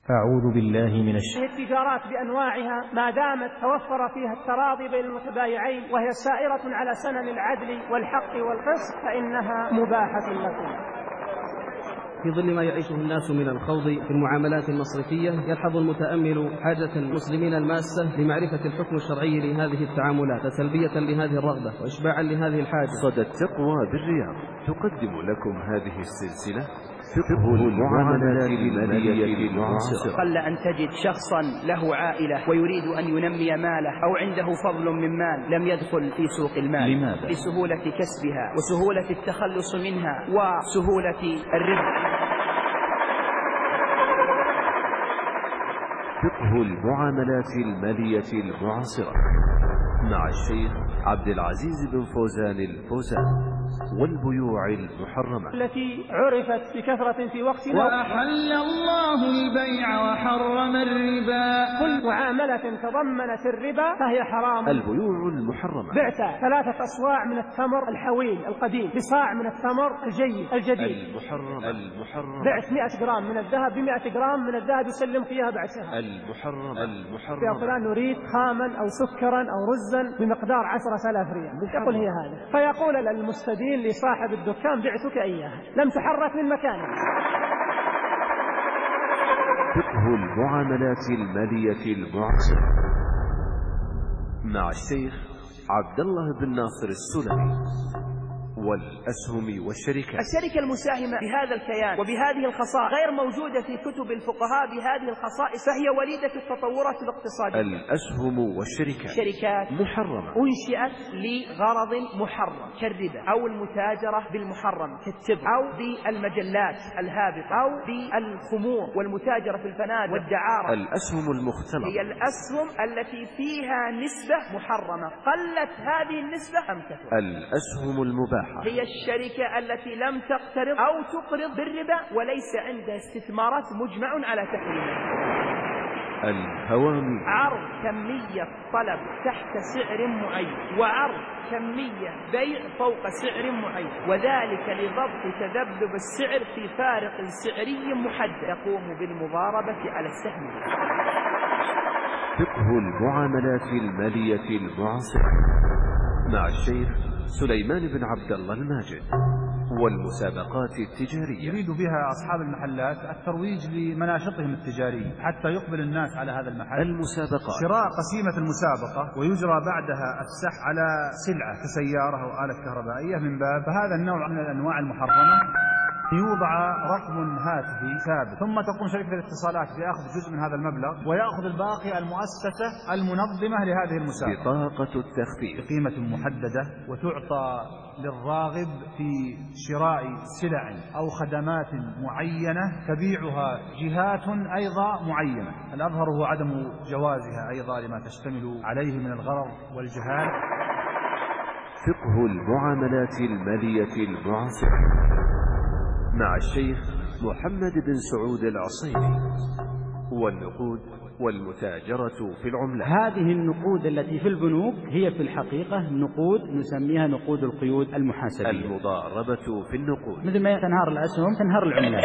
أعوذ بالله من التجارات بأنواعها ما دامت توفر فيها التراضي بين المتبايعين وهي سائرة على سنن العدل والحق والقسط فإنها مباحة لكم. في ظل ما يعيشه الناس من الخوض في المعاملات المصرفية، يلحظ المتأمل حاجة المسلمين الماسة لمعرفة الحكم الشرعي لهذه التعاملات، تلبية لهذه الرغبة وإشباعا لهذه الحاجة. صدى التقوى بالرياض تقدم لكم هذه السلسلة فقه المعاملات المالية المعاصرة. قل أن تجد شخصا له عائلة ويريد أن ينمي ماله أو عنده فضل من مال لم يدخل في سوق المال. لماذا؟ لسهولة كسبها وسهولة التخلص منها وسهولة الربح. فقه المعاملات المالية المعاصرة مع الشيخ عبد العزيز بن فوزان الفوزان. والبيوع المحرمة التي عرفت بكثرة في وقتنا. وأحل الله البيع وحرم الربا. كل معاملة تضمنت الربا فهي حرام. البيوع المحرمة: بعت 3 أصواع من التمر الحويل القديم بصاع من التمر الجيد الجديد. المحرمة: بعت 100 جرام من الذهب ب100 جرام من الذهب يسلمك إياها بعد شهر. المحرمة: يا فلان نريد خاما أو سكرا أو رزا بمقدار 10,000 ريال. يقول هي هذا، فيقول المستدين لصاحب الدكان بعتك إياها لم تحرك من مكانك. فقه المعاملات المالية المعاصرة مع الشيخ عبد الله بن ناصر السلمي. والأسهم والشركات: الشركة المساهمة بهذا الكيان وبهذه الخصائص غير موجودة في كتب الفقهاء بهذه الخصائص، فهي وليدة التطورات الاقتصادية. الأسهم والشركات شركات محرمة أنشئت لغرض محرم كالربا أو المتاجرة بالمحرم كالتبغ أو بالمجلات الهابطة أو بالخمور والمتاجرة في الفنادق والدعارة. الأسهم المختلطة هي الأسهم التي فيها نسبة محرمة، قلت هذه النسبة أم كثرت. الأسهم المباحة هي الشركة التي لم تقترض أو تقرض بالربا وليس عندها استثمارات مجمع على تحريمها. الهوامش: عرض كمية طلب تحت سعر معين وعرض كمية بيع فوق سعر معين، وذلك لضبط تذبذب السعر في فارق سعري محدد يقوم بالمضاربة على السهم. فقه المعاملات المالية المعاصرة مع الشيخ سليمان بن عبد الله الماجد. والمسابقات التجارية: يريد بها أصحاب المحلات الترويج لمناشطهم التجارية حتى يقبل الناس على هذا المحل. المسابقات: شراء قسيمة المسابقة ويجرى بعدها السحب على سلعة كسيارة أو آلة كهربائية من باب فهذا النوع من الأنواع المحرمة. يوضع رقم هاتفي ثابت ثم تقوم شركة الاتصالات بأخذ جزء من هذا المبلغ ويأخذ الباقي المؤسسة المنظمة لهذه المسابقة. بطاقة التخفيض بقيمة محددة وتعطى للراغب في شراء سلع أو خدمات معينة تبيعها جهات أيضا معينة، الأظهر هو عدم جوازها أيضا لما تشتمل عليه من الغرر والجهال. فقه المعاملات المالية المعاصرة مع الشيخ محمد بن سعود العصيري. والنقود والمتاجرة في العملات: هذه النقود التي في البنوك هي في الحقيقة نقود نسميها نقود القيود المحاسبية. المضاربة في النقود: مثل ما تنهار الأسهم تنهار العملات.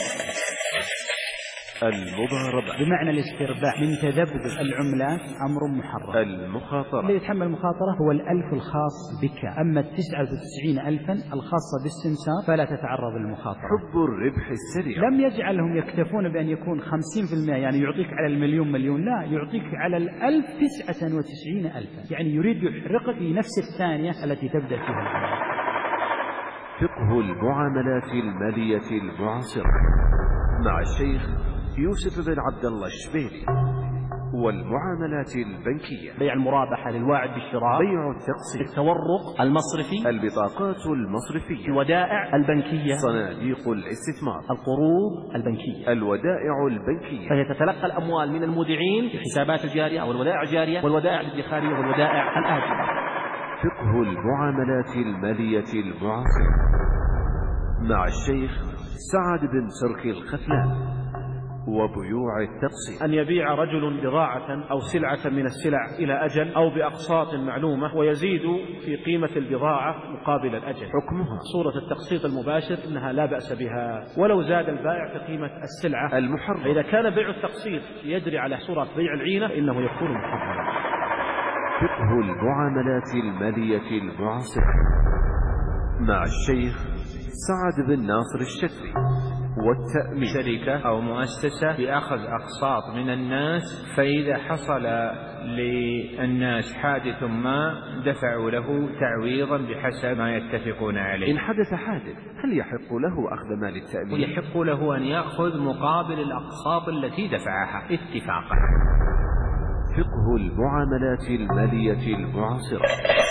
المضاربة بمعنى الاسترباح من تذبذب العملات أمر محرم. المخاطرة: الذي يتحمل المخاطرة هو 1000 الخاص بك، أما 99,000 الخاصة بالسمسار فلا تتعرض للمخاطرة. حب الربح السريع: لم يجعلهم يكتفون بأن يكون 50%، يعني يعطيك على المليون مليون، لا، يعطيك على 1000 99,000، يعني يريد يحرقك في نفس الثانية التي تبدأ فيها. فقه المعاملات المالية المعاصرة مع الشيخ يوسف بن عبد الله الشبيلي. والمعاملات البنكية: بيع المرابحة للواعد بالشراء، بيع التقسيط، التورق المصرفي، البطاقات المصرفية، الودائع البنكية، صناديق الاستثمار، القروض البنكية، الودائع البنكية، فهي تتلقى الأموال من المودعين في الحسابات الجارية أو الودائع الجارية والودائع الادخارية والودائع الآجلة. فقه المعاملات المالية المعاصرة مع الشيخ سعد بن سركي الخثلان. وبيوع التقسيط. أن يبيع رجل بضاعة أو سلعة من السلع إلى أجل أو بأقساط معلومة ويزيد في قيمة البضاعة مقابل الأجل. حكمها صورة التقسيط المباشر إنها لا بأس بها ولو زاد البائع في قيمة السلعة المحرم. فإذا كان بيع التقسيط يجري على صورة بيع العينة إنه يكون محرما. فقه المعاملات المالية المعاصرة مع الشيخ سعد بن ناصر الشتري. والتأمين شركة أو مؤسسة بأخذ أقساط من الناس، فإذا حصل للناس حادث ما دفعوا له تعويضا بحسب ما يتفقون عليه. إن حدث حادث هل يحق له أخذ مال التأمين؟ يحق له أن يأخذ مقابل الأقساط التي دفعها اتفاقا. فقه المعاملات المالية المعاصرة.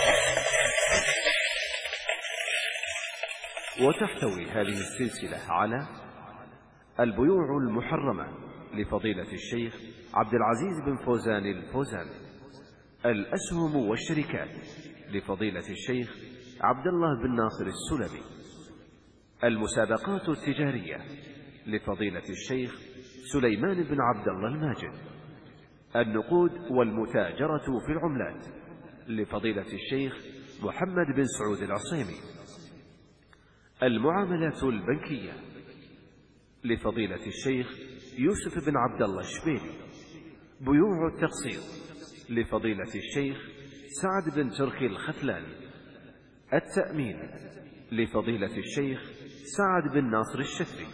وتحتوي هذه السلسلة على البيوع المحرمة لفضيلة الشيخ عبد العزيز بن فوزان الفوزان، الأسهم والشركات لفضيلة الشيخ عبد الله بن ناصر السلمي، المسابقات التجارية لفضيلة الشيخ سليمان بن عبد الله الماجد، النقود والمتاجرة في العملات لفضيلة الشيخ محمد بن سعود العصيمي، المعاملات البنكية لفضيلة الشيخ يوسف بن عبد الله الشبيلي، بيوع التقسيط لفضيلة الشيخ سعد بن تركي الختلاني، التأمين لفضيلة الشيخ سعد بن ناصر الشتري.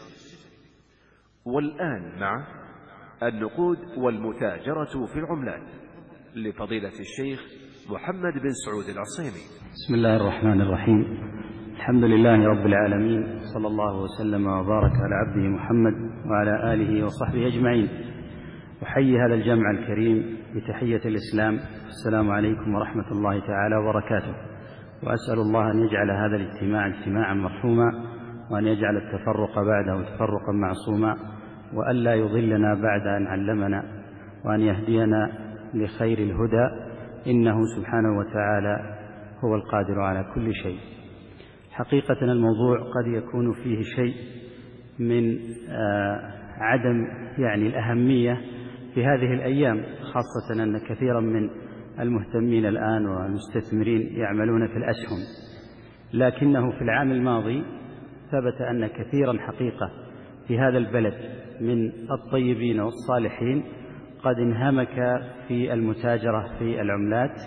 والآن مع النقود والمتاجرة في العملات لفضيلة الشيخ محمد بن سعود العصيمي. بسم الله الرحمن الرحيم. الحمد لله رب العالمين، صلى الله وسلم وبارك على عبده محمد وعلى آله وصحبه أجمعين. أحيي هذا الجمع الكريم بتحية الإسلام، السلام عليكم ورحمة الله تعالى وبركاته. وأسأل الله أن يجعل هذا الاجتماع اجتماعا مرحوما، وأن يجعل التفرق بعده تفرقا معصوما، وأن لا يضلنا بعد أن علمنا، وأن يهدينا لخير الهدى، إنه سبحانه وتعالى هو القادر على كل شيء. حقيقة الموضوع قد يكون فيه شيء من عدم الأهمية في هذه الأيام، خاصة أن كثيرا من المهتمين الآن والمستثمرين يعملون في الأسهم، لكنه في العام الماضي ثبت أن كثيرا حقيقة في هذا البلد من الطيبين والصالحين قد انهمك في المتاجرة في العملات،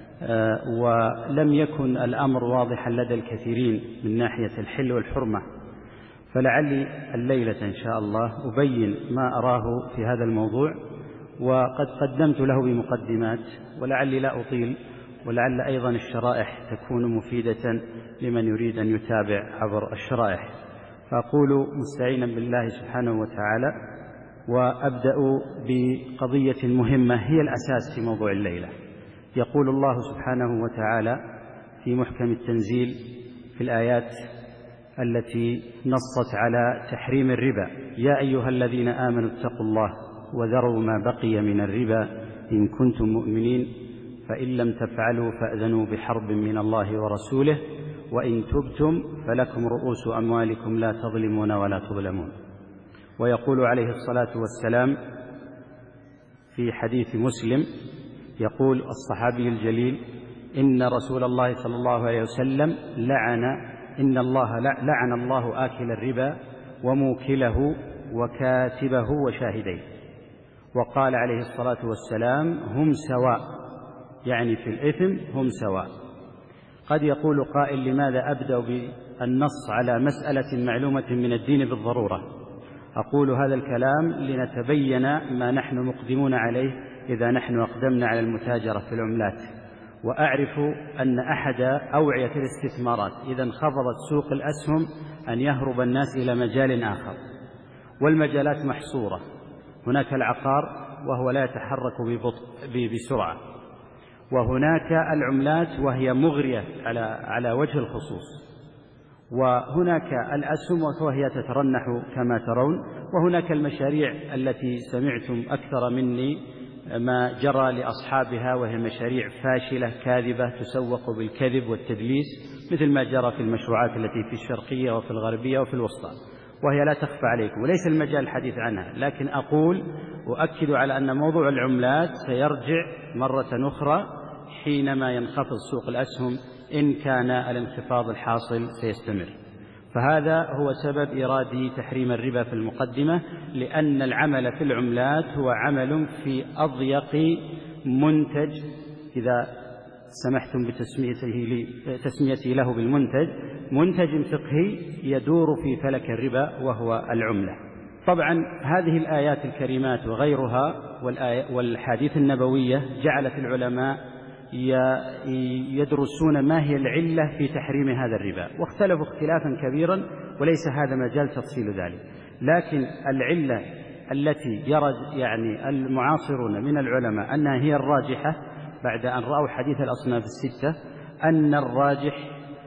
ولم يكن الأمر واضحا لدى الكثيرين من ناحية الحل والحرمة. فلعلي الليلة إن شاء الله أبين ما أراه في هذا الموضوع، وقد قدمت له بمقدمات، ولعلي لا أطيل، ولعل أيضا الشرائح تكون مفيدة لمن يريد أن يتابع عبر الشرائح. فأقول مستعينا بالله سبحانه وتعالى، وأبدأ بقضية مهمة هي الأساس في موضوع الليلة. يقول الله سبحانه وتعالى في محكم التنزيل في الآيات التي نصت على تحريم الربا: يا أيها الذين آمنوا اتقوا الله وذروا ما بقي من الربا إن كنتم مؤمنين، فإن لم تفعلوا فأذنوا بحرب من الله ورسوله، وإن تبتم فلكم رؤوس أموالكم لا تظلمون ولا تظلمون. ويقول عليه الصلاة والسلام في حديث مسلم، يقول الصحابي الجليل: إن رسول الله صلى الله عليه وسلم لعن الله آكل الربا وموكله وكاتبه وشاهديه. وقال عليه الصلاة والسلام: هم سواء، يعني في الإثم هم سواء. قد يقول قائل: لماذا أبدأ بالنص على مسألة معلومة من الدين بالضرورة؟ أقول هذا الكلام لنتبين ما نحن مقدمون عليه إذا نحن أقدمنا على المتاجرة في العملات. وأعرف أن أحد أوعية الاستثمارات إذا انخفضت سوق الأسهم أن يهرب الناس إلى مجال آخر، والمجالات محصورة. هناك العقار وهو لا يتحرك بسرعة، وهناك العملات وهي مغرية على وجه الخصوص، وهناك الأسهم وهي تترنح كما ترون، وهناك المشاريع التي سمعتم أكثر مني ما جرى لأصحابها، وهي مشاريع فاشلة كاذبة تسوق بالكذب والتدليس، مثل ما جرى في المشروعات التي في الشرقية وفي الغربية وفي الوسطى. وهي لا تخفى عليكم وليس المجال الحديث عنها، لكن أؤكد على أن موضوع العملات سيرجع مرة أخرى حينما ينخفض سوق الأسهم إن كان الانخفاض الحاصل سيستمر. فهذا هو سبب إيرادي تحريم الربا في المقدمة، لأن العمل في العملات هو عمل في أضيق منتج، إذا سمحتم بتسميته له بالمنتج، منتج فقهي يدور في فلك الربا وهو العملة. طبعا هذه الآيات الكريمات وغيرها والحديث النبوية جعلت العلماء يدرسون ما هي العلة في تحريم هذا الربا، واختلفوا اختلافا كبيرا وليس هذا مجال تفصيل ذلك. لكن العلة التي يرى المعاصرون من العلماء أنها هي الراجحة بعد أن رأوا حديث الأصناف الستة، أن الراجح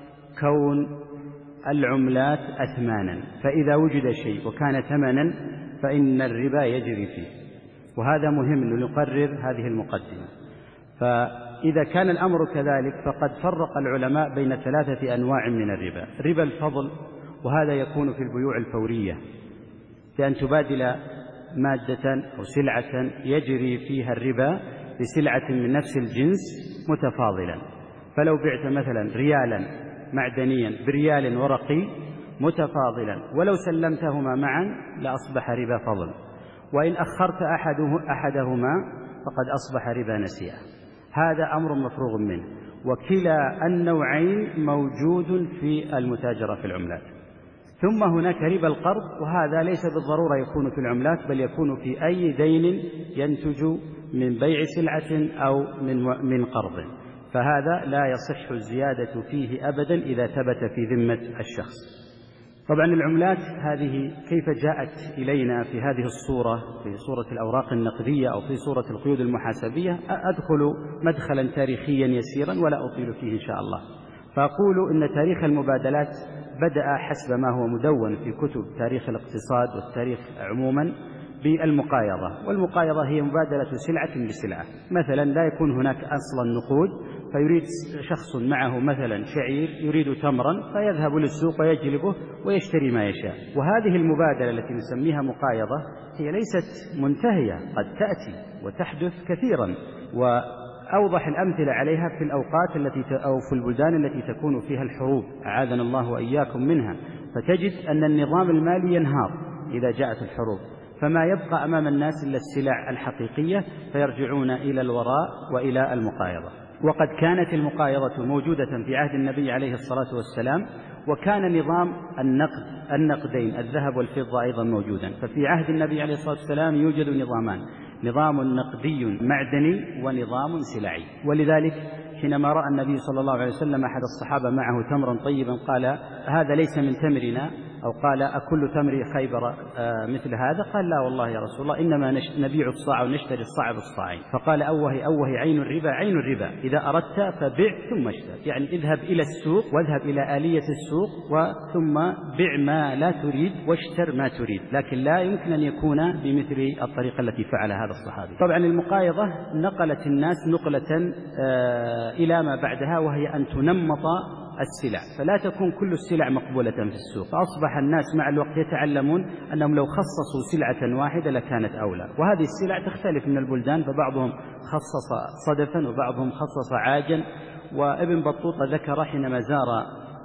كون العملات أثمانا، فإذا وجد شيء وكان ثمنا فإن الربا يجري فيه. وهذا مهم لنقرر هذه المقدمة. فإذا كان الأمر كذلك فقد فرق العلماء بين 3 أنواع من الربا: ربا الفضل، وهذا يكون في البيوع الفورية، بأن تبادل مادة أو سلعة يجري فيها الربا بسلعة من نفس الجنس متفاضلا. فلو بعت مثلا ريالا معدنيا بريال ورقي متفاضلا ولو سلمتهما معا لأصبح ربا فضل، وإن أخرت أحدهما فقد أصبح ربا نسيئة. هذا أمر مفروغ منه، وكلا النوعين موجود في المتاجرة في العملات. ثم هناك ربا القرض، وهذا ليس بالضرورة يكون في العملات، بل يكون في أي دين ينتج من بيع سلعة أو من قرض، فهذا لا يصح الزيادة فيه أبدا إذا ثبت في ذمة الشخص. طبعا العملات هذه كيف جاءت إلينا في هذه الصورة، في صورة الأوراق النقدية أو في صورة القيود المحاسبية، أدخل مدخلا تاريخيا يسيرا ولا أطيل فيه إن شاء الله. فأقول إن تاريخ المبادلات بدأ حسب ما هو مدون في كتب تاريخ الاقتصاد والتاريخ عموما بالمقايضة، والمقايضة هي مبادلة سلعة بسلعة. مثلا لا يكون هناك أصلا نقود، فيريد شخص معه مثلا شعير يريد تمرا فيذهب للسوق ويجلبه ويشتري ما يشاء. وهذه المبادلة التي نسميها مقايضة هي ليست منتهية، قد تأتي وتحدث كثيرا، وأوضح الأمثلة عليها في الأوقات أو في البلدان التي تكون فيها الحروب، أعاذنا الله وإياكم منها، فتجد أن النظام المالي ينهار إذا جاءت الحروب، فما يبقى أمام الناس إلا السلع الحقيقية، فيرجعون إلى الوراء وإلى المقايضة. وقد كانت المقايضة موجودة في عهد النبي عليه الصلاة والسلام، وكان نظام النقدين الذهب والفضة أيضا موجودا. ففي عهد النبي عليه الصلاة والسلام يوجد نظامان: نظام نقدي معدني ونظام سلعي. ولذلك حينما رأى النبي صلى الله عليه وسلم أحد الصحابة معه تمرا طيبا قال: هذا ليس من تمرنا، أو قال: أكل تمر خيبر مثل هذا؟ قال: لا والله يا رسول الله، إنما نبيع الصاع ونشتري الصاع بالصاعين. فقال: أوه عين الربا، عين الربا، إذا أردت فبع ثم اشتر. يعني اذهب إلى السوق واذهب إلى آلية السوق ثم بع ما لا تريد واشتر ما تريد، لكن لا يمكن أن يكون بمثل الطريقة التي فعلها هذا الصحابي. طبعا المقايضة نقلت الناس نقلة إلى ما بعدها، وهي أن تنمط السلع، فلا تكون كل السلع مقبولة في السوق. فأصبح الناس مع الوقت يتعلمون أنهم لو خصصوا سلعة واحدة لكانت أولى. وهذه السلع تختلف من البلدان، فبعضهم خصص صدفا وبعضهم خصص عاجا. وابن بطوطة ذكر حينما زار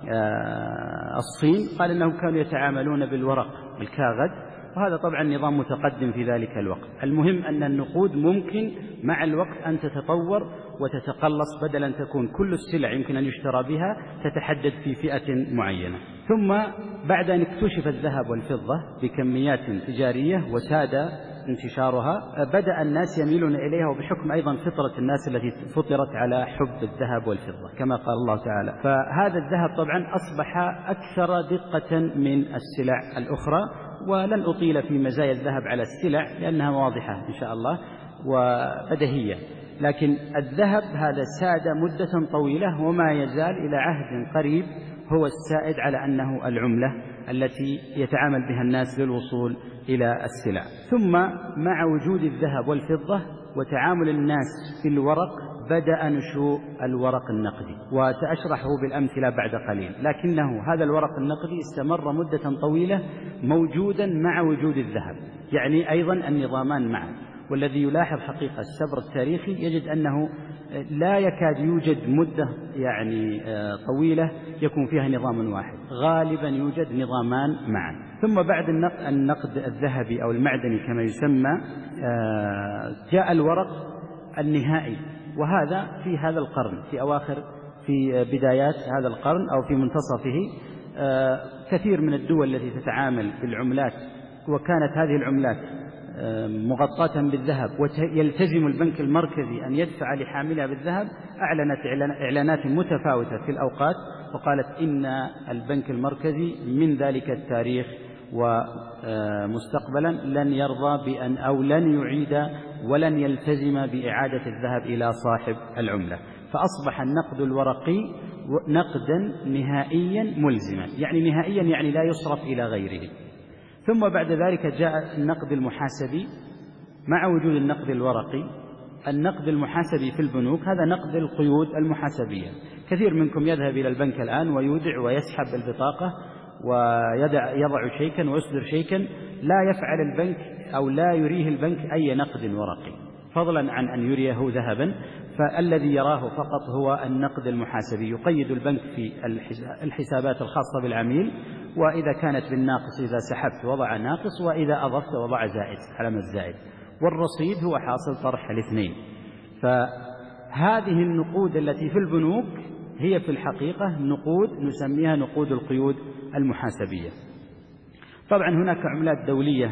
الصين قال أنهم كانوا يتعاملون بالورق الكاغد، وهذا طبعا نظام متقدم في ذلك الوقت. المهم أن النقود ممكن مع الوقت أن تتطور وتتقلص، بدلا أن تكون كل السلع يمكن أن يشترى بها، تتحدد في فئة معينة. ثم بعد أن اكتشف الذهب والفضة بكميات تجارية وساد انتشارها، بدأ الناس يميلون إليها، وبحكم أيضا فطرة الناس التي فطرت على حب الذهب والفضة كما قال الله تعالى. فهذا الذهب طبعا أصبح أكثر دقة من السلع الأخرى، ولن أطيل في مزايا الذهب على السلع لأنها واضحة إن شاء الله وبديهية. لكن الذهب هذا ساد مدة طويلة، وما يزال إلى عهد قريب هو السائد على أنه العملة التي يتعامل بها الناس للوصول إلى السلع. ثم مع وجود الذهب والفضة وتعامل الناس في الورق بدأ نشوء الورق النقدي، وسأشرحه بالأمثلة بعد قليل. لكنه هذا الورق النقدي استمر مدة طويلة موجودا مع وجود الذهب، يعني أيضا النظامان معا. والذي يلاحظ حقيقة السبر التاريخي يجد أنه لا يكاد يوجد مدة يعني طويلة يكون فيها نظام واحد، غالبا يوجد نظامان معا. ثم بعد النقد الذهبي أو المعدني كما يسمى جاء الورق النهائي، وهذا في هذا القرن، في بدايات هذا القرن أو في منتصفه. كثير من الدول التي تتعامل بالعملات وكانت هذه العملات مغطاة بالذهب ويلتزم البنك المركزي أن يدفع لحاملها بالذهب أعلنت إعلانات متفاوتة في الأوقات، وقالت إن البنك المركزي من ذلك التاريخ ومستقبلا لن يرضى بأن أو لن يعيد ولن يلتزم بإعادة الذهب إلى صاحب العملة. فأصبح النقد الورقي نقدا نهائيا ملزما، يعني نهائيا يعني لا يصرف إلى غيره. ثم بعد ذلك جاء النقد المحاسبي مع وجود النقد الورقي. النقد المحاسبي في البنوك هذا نقد القيود المحاسبية. كثير منكم يذهب إلى البنك الآن ويودع ويسحب البطاقة ويضع شيكا ويصدر شيكا، لا يفعل البنك أو لا يريه البنك أي نقد ورقي فضلا عن أن يريه ذهبا. فالذي يراه فقط هو النقد المحاسبي، يقيد البنك في الحسابات الخاصة بالعميل، وإذا كانت بالناقص إذا سحبت وضع ناقص، وإذا أضفت وضع زائد علامة زائد، والرصيد هو حاصل طرح الاثنين. فهذه النقود التي في البنوك هي في الحقيقة نقود نسميها نقود القيود المحاسبية. طبعا هناك عملات دولية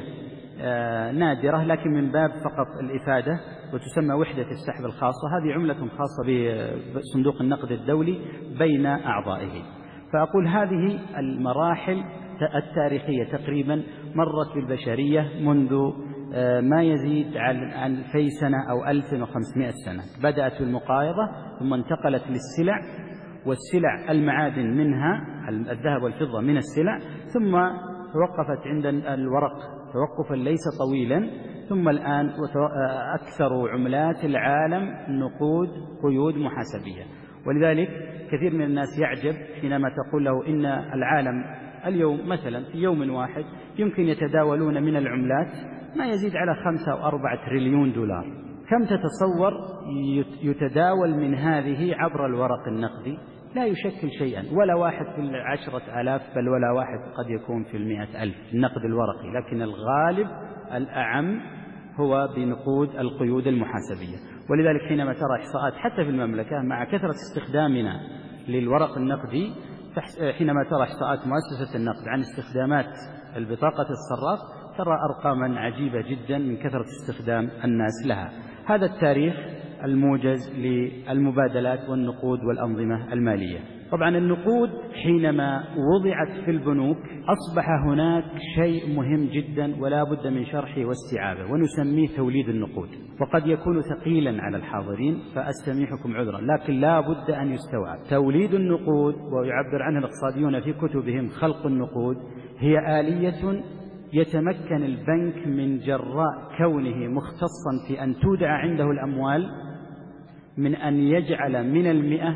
نادرة لكن من باب فقط الإفادة وتسمى وحدة السحب الخاصة، هذه عملة خاصة بصندوق النقد الدولي بين أعضائه. فأقول هذه المراحل التاريخية تقريبا مرت بالبشرية منذ ما يزيد عن 2000 سنة أو 1500 سنة. بدأت بالمقايضة ثم انتقلت للسلع، والسلع المعادن منها الذهب والفضة من السلع، ثم توقفت عند الورق توقفا ليس طويلا، ثم الآن أكثر عملات العالم نقود قيود محاسبية. ولذلك كثير من الناس يعجب حينما تقول له إن العالم اليوم مثلا في يوم واحد يمكن يتداولون من العملات ما يزيد على 5 أو 4 تريليون دولار. كم تتصور يتداول من هذه عبر الورق النقدي؟ لا يشكل شيئا، ولا واحد في 10,000 بل ولا واحد قد يكون في 100,000 النقد الورقي، لكن الغالب الأعم هو بنقود القيود المحاسبية. ولذلك حينما ترى إحصاءات حتى في المملكة مع كثرة استخدامنا للورق النقدي، حينما ترى إحصاءات مؤسسة النقد عن استخدامات البطاقة الصراف ترى أرقاما عجيبة جدا من كثرة استخدام الناس لها. هذا التاريخ الموجز للمبادلات والنقود والأنظمة المالية. طبعا النقود حينما وضعت في البنوك أصبح هناك شيء مهم جدا ولا بد من شرحه واستيعابه، ونسميه توليد النقود. وقد يكون ثقيلا على الحاضرين فأستميحكم عذرا، لكن لا بد أن يستوعب. توليد النقود، ويعبر عنه الاقتصاديون في كتبهم خلق النقود، هي آلية يتمكن البنك من جراء كونه مختصا في أن تودع عنده الأموال من أن يجعل من 100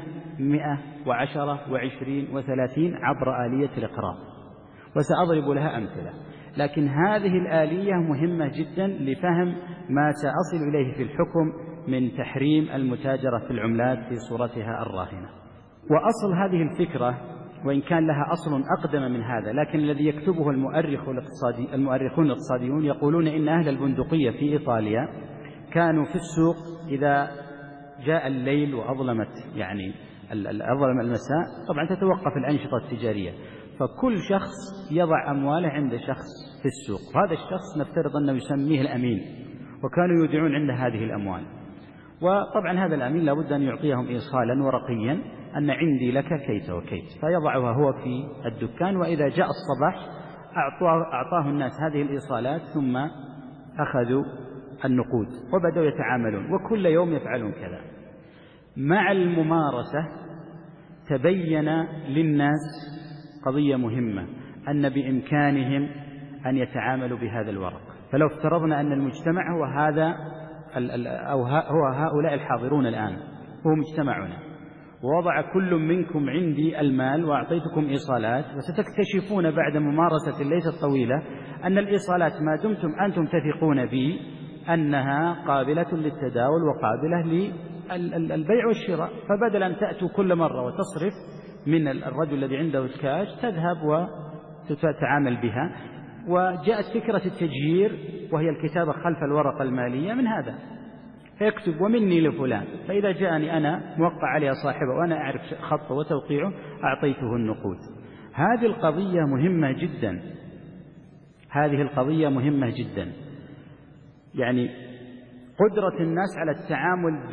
110 و20 و30 عبر آلية الإقراض، وسأضرب لها أمثلة. لكن هذه الآلية مهمة جدا لفهم ما سأصل إليه في الحكم من تحريم المتاجرة في العملات في صورتها الراهنة. وأصل هذه الفكرة وإن كان لها أصل أقدم من هذا، لكن الذي يكتبه المؤرخون الاقتصاديون يقولون إن أهل البندقية في إيطاليا كانوا في السوق إذا جاء الليل وأظلمت يعني أظلم المساء، طبعا تتوقف الأنشطة التجارية، فكل شخص يضع أمواله عند شخص في السوق، وهذا الشخص نفترض أنه يسميه الأمين، وكانوا يودعون عنده هذه الأموال. وطبعا هذا الأمين لابد أن يعطيهم إيصالا ورقيا أن عندي لك كيت وكيت، فيضعها هو في الدكان، وإذا جاء الصباح أعطاه الناس هذه الإيصالات ثم أخذوا النقود وبدأوا يتعاملون، وكل يوم يفعلون كذا. مع الممارسة تبين للناس قضية مهمة، أن بإمكانهم أن يتعاملوا بهذا الورق. فلو افترضنا أن المجتمع هو هذا هو هؤلاء الحاضرون الآن، هو مجتمعنا، ووضع كل منكم عندي المال وأعطيتكم إيصالات، وستكتشفون بعد ممارسة ليست طويلة أن الإيصالات ما دمتم أنتم تثقون بي أنها قابلة للتداول وقابلة للبيع والشراء، فبدل أن تأتوا كل مرة وتصرف من الرجل الذي عنده الكاش تذهب وتتعامل بها. وجاءت فكرة التجهير وهي الكتابة خلف الورقة المالية من هذا، فيكتب ومني لفلان، فإذا جاءني أنا موقع عليها صاحبه وأنا أعرف خطه وتوقيعه أعطيته النقود. هذه القضية مهمة جدا، هذه القضية مهمة جدا، يعني قدرة الناس على التعامل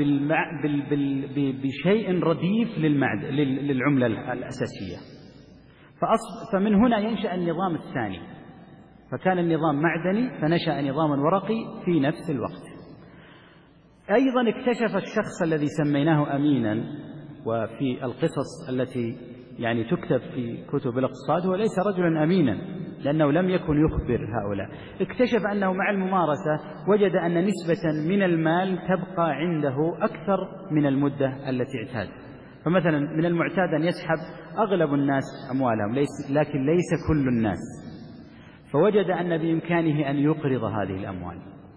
بشيء رديف للعملة الأساسية. فمن هنا ينشأ النظام الثاني، فكان النظام معدني فنشأ نظام ورقي في نفس الوقت. أيضا اكتشف الشخص الذي سميناه أمينا، وفي القصص التي يعني تكتب في كتب الاقتصاد هو ليس رجلا أمينا لأنه لم يكن يخبر هؤلاء. اكتشف أنه مع الممارسة وجد أن نسبة من المال تبقى عنده أكثر من المدة التي اعتاد. فمثلا من المعتاد أن يسحب أغلب الناس أموالهم لكن ليس كل الناس، فوجد أن بإمكانه أن يقرض هذه الأموال.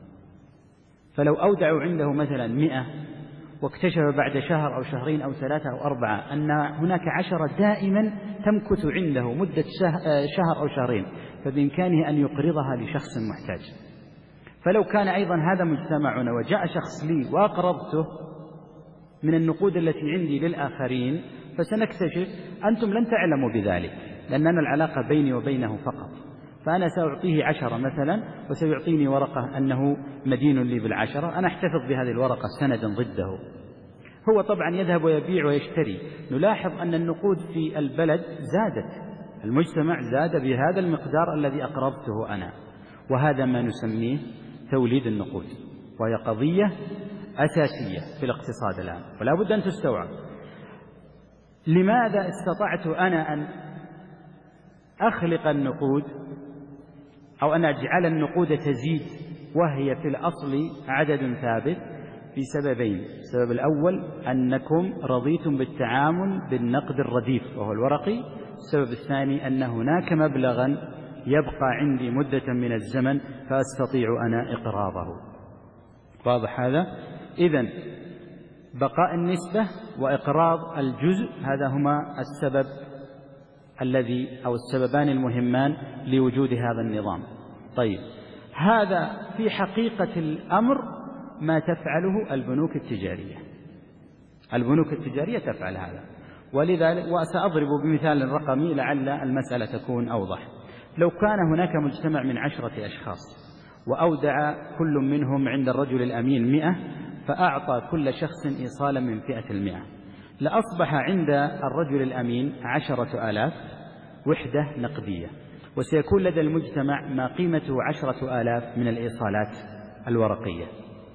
فلو أودعوا عنده مثلا 100 واكتشف بعد شهر أو شهرين أو 3 أو 4 أن هناك 10 دائما تمكث عنده مدة شهر أو شهرين، فبإمكانه أن يقرضها لشخص محتاج. فلو كان أيضا هذا مجتمعنا وجاء شخص لي وأقرضته من النقود التي عندي للآخرين، فسنكتشف أنتم لن تعلموا بذلك لأننا العلاقة بيني وبينه فقط، فأنا سأعطيه 10 مثلا وسيعطيني ورقة أنه مدين لي بال10، أنا أحتفظ بهذه الورقة سندا ضده. هو طبعا يذهب ويبيع ويشتري. نلاحظ أن النقود في البلد زادت، المجتمع زاد بهذا المقدار الذي أقرضته أنا، وهذا ما نسميه توليد النقود، وهي قضية أساسية في الاقتصاد الآن ولا بد أن تستوعب. لماذا استطعت أنا أن أخلق النقود أو أن أجعل النقود تزيد وهي في الأصل عدد ثابت؟ بسببين. السبب الأول أنكم رضيتم بالتعامل بالنقد الرديف وهو الورقي. السبب الثاني أن هناك مبلغا يبقى عندي مدة من الزمن فأستطيع أنا إقراضه. واضح هذا؟ إذن بقاء النسبة وإقراض الجزء هذا هما السبب الذي أو السببان المهمان لوجود هذا النظام. طيب، هذا في حقيقة الأمر ما تفعله البنوك التجارية. البنوك التجارية تفعل هذا، ولذلك وسأضرب بمثال رقمي لعل المسألة تكون أوضح. لو كان هناك مجتمع من 10 أشخاص وأودع كل منهم عند الرجل الأمين 100، فأعطى كل شخص إيصالا من فئة 100، لأصبح عند الرجل الأمين 10,000 وحدة نقدية، وسيكون لدى المجتمع ما قيمته 10,000 من الإيصالات الورقية.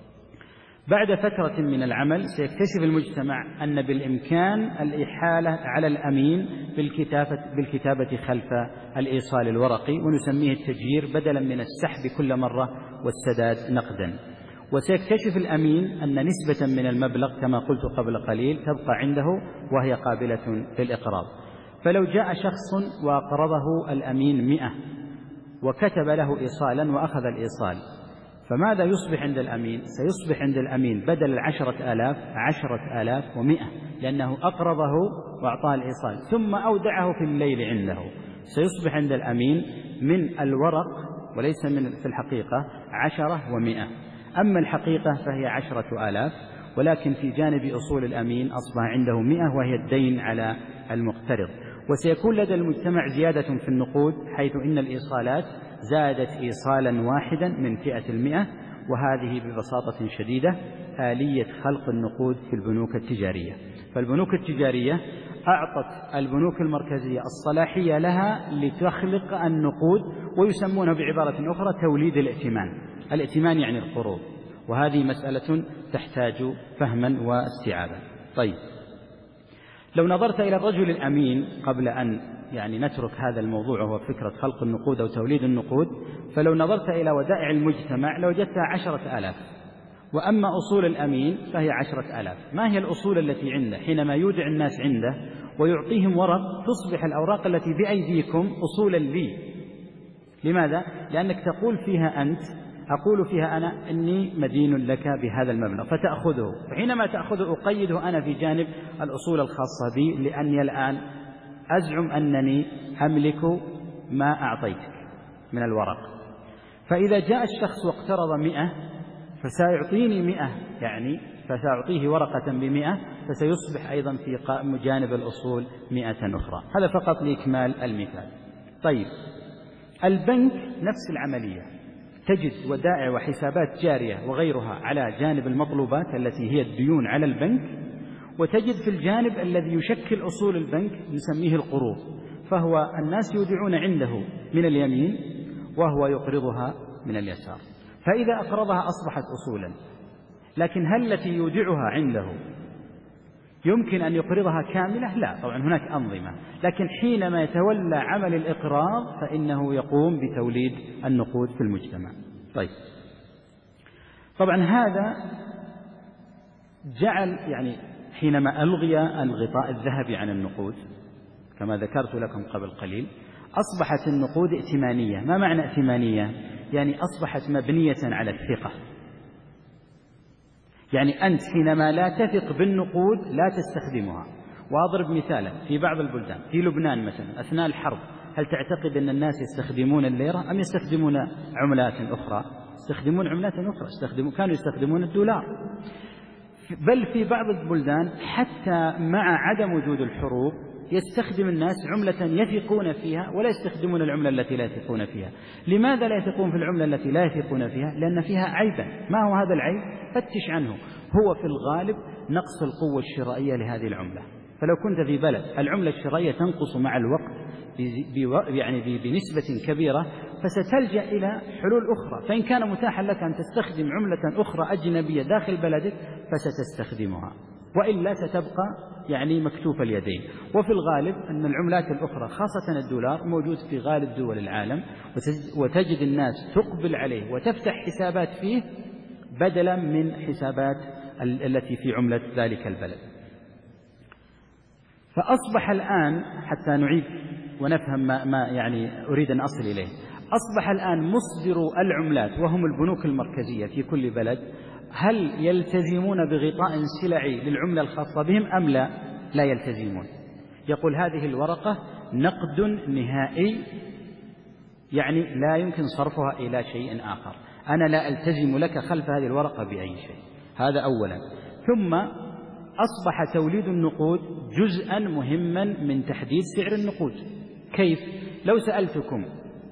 بعد فترة من العمل سيكتشف المجتمع أن بالإمكان الإحالة على الأمين بالكتابة خلف الإيصال الورقي، ونسميه التجهير بدلا من السحب كل مرة والسداد نقدا. وسيكتشف الأمين أن نسبة من المبلغ كما قلت قبل قليل تبقى عنده وهي قابلة للإقراض. فلو جاء شخص وأقرضه الأمين 100 وكتب له إيصالا وأخذ الإيصال، فماذا يصبح عند الأمين؟ سيصبح عند الأمين بدل 10,000 10,100، لأنه أقرضه وأعطاه الإيصال ثم أودعه في الليل عنده. سيصبح عند الأمين من الورق وليس من في الحقيقة 10 و100. أما الحقيقة فهي 10,000، ولكن في جانب أصول الأمين أصبح عنده 100 وهي الدين على المقترض. وسيكون لدى المجتمع زيادة في النقود، حيث إن الإيصالات زادت إيصالا واحدا من فئة 100، وهذه ببساطة شديدة آلية خلق النقود في البنوك التجارية. فالبنوك التجارية أعطت البنوك المركزية الصلاحية لها لتخلق النقود، ويسمونه بعبارة أخرى توليد الائتمان. الائتمان يعني القروض، وهذه مسألة تحتاج فهما واستيعابا. طيب، لو نظرت إلى الرجل الأمين قبل أن يعني نترك هذا الموضوع وهو فكرة خلق النقود أو توليد النقود، فلو نظرت إلى ودائع المجتمع لوجدتها 10,000، وأما أصول الأمين فهي 10,000. ما هي الأصول التي عنده حينما يودع الناس عنده ويعطيهم ورق تصبح الأوراق التي بأيديكم أصولا لي؟ لماذا؟ لأنك تقول فيها أنت، أقول فيها أنا إني مدين لك بهذا المبلغ فتأخذه، فحينما تأخذه أقيده أنا في جانب الأصول الخاصة بي، لأني الآن أزعم أنني أملك ما أعطيتك من الورق. فإذا جاء الشخص واقترض 100 فسيعطيني 100، يعني فسأعطيه ورقة ب100 فسيصبح أيضا في جانب الأصول 100 أخرى. هذا فقط لإكمال المثال. طيب، البنك نفس العملية، تجد ودائع وحسابات جارية وغيرها على جانب المطلوبات التي هي الديون على البنك، وتجد في الجانب الذي يشكل أصول البنك نسميه القروض، فهو الناس يودعون عنده من اليمين وهو يقرضها من اليسار. فإذا أقرضها أصبحت أصولا، لكن هل التي يودعها عنده يمكن أن يقرضها كاملة؟ لا، طبعا هناك أنظمة، لكن حينما يتولى عمل الإقراض فإنه يقوم بتوليد النقود في المجتمع. طيب، طبعا هذا جعل يعني حينما ألغي الغطاء الذهبي عن النقود كما ذكرت لكم قبل قليل، أصبحت النقود ائتمانية. ما معنى ائتمانية؟ يعني أصبحت مبنية على الثقة. يعني أنت حينما لا تثق بالنقود لا تستخدمها. وأضرب مثالا، في بعض البلدان، في لبنان مثلا أثناء الحرب، هل تعتقد أن الناس يستخدمون الليرة أم يستخدمون عملات أخرى؟ يستخدمون عملات أخرى، كانوا يستخدمون الدولار. بل في بعض البلدان حتى مع عدم وجود الحروب يستخدم الناس عملة يثقون فيها ولا يستخدمون العملة التي لا يثقون فيها. لماذا لا يثقون في العملة التي لا يثقون فيها؟ لأن فيها عيبا. ما هو هذا العيب؟ فتش عنه. هو في الغالب نقص القوة الشرائية لهذه العملة. فلو كنت في بلد العملة الشرائية تنقص مع الوقت يعني بنسبة كبيرة، فستلجأ إلى حلول أخرى. فإن كان متاحا لك أن تستخدم عملة أخرى أجنبية داخل بلدك فستستخدمها، وإلا ستبقى يعني مكتوف اليدين. وفي الغالب أن العملات الأخرى خاصة الدولار موجود في غالب دول العالم، وتجد الناس تقبل عليه وتفتح حسابات فيه بدلا من حسابات التي في عملة ذلك البلد. فأصبح الآن، حتى نعيد ونفهم ما يعني أريد أن أصل إليه، أصبح الآن مصدر العملات وهم البنوك المركزية في كل بلد، هل يلتزمون بغطاء سلعي للعملة الخاصة بهم أم لا؟ لا يلتزمون. يقول هذه الورقة نقد نهائي، يعني لا يمكن صرفها إلى شيء آخر، أنا لا ألتزم لك خلف هذه الورقة بأي شيء. هذا أولا. ثم أصبح توليد النقود جزءا مهما من تحديد سعر النقود. كيف؟ لو سألتكم،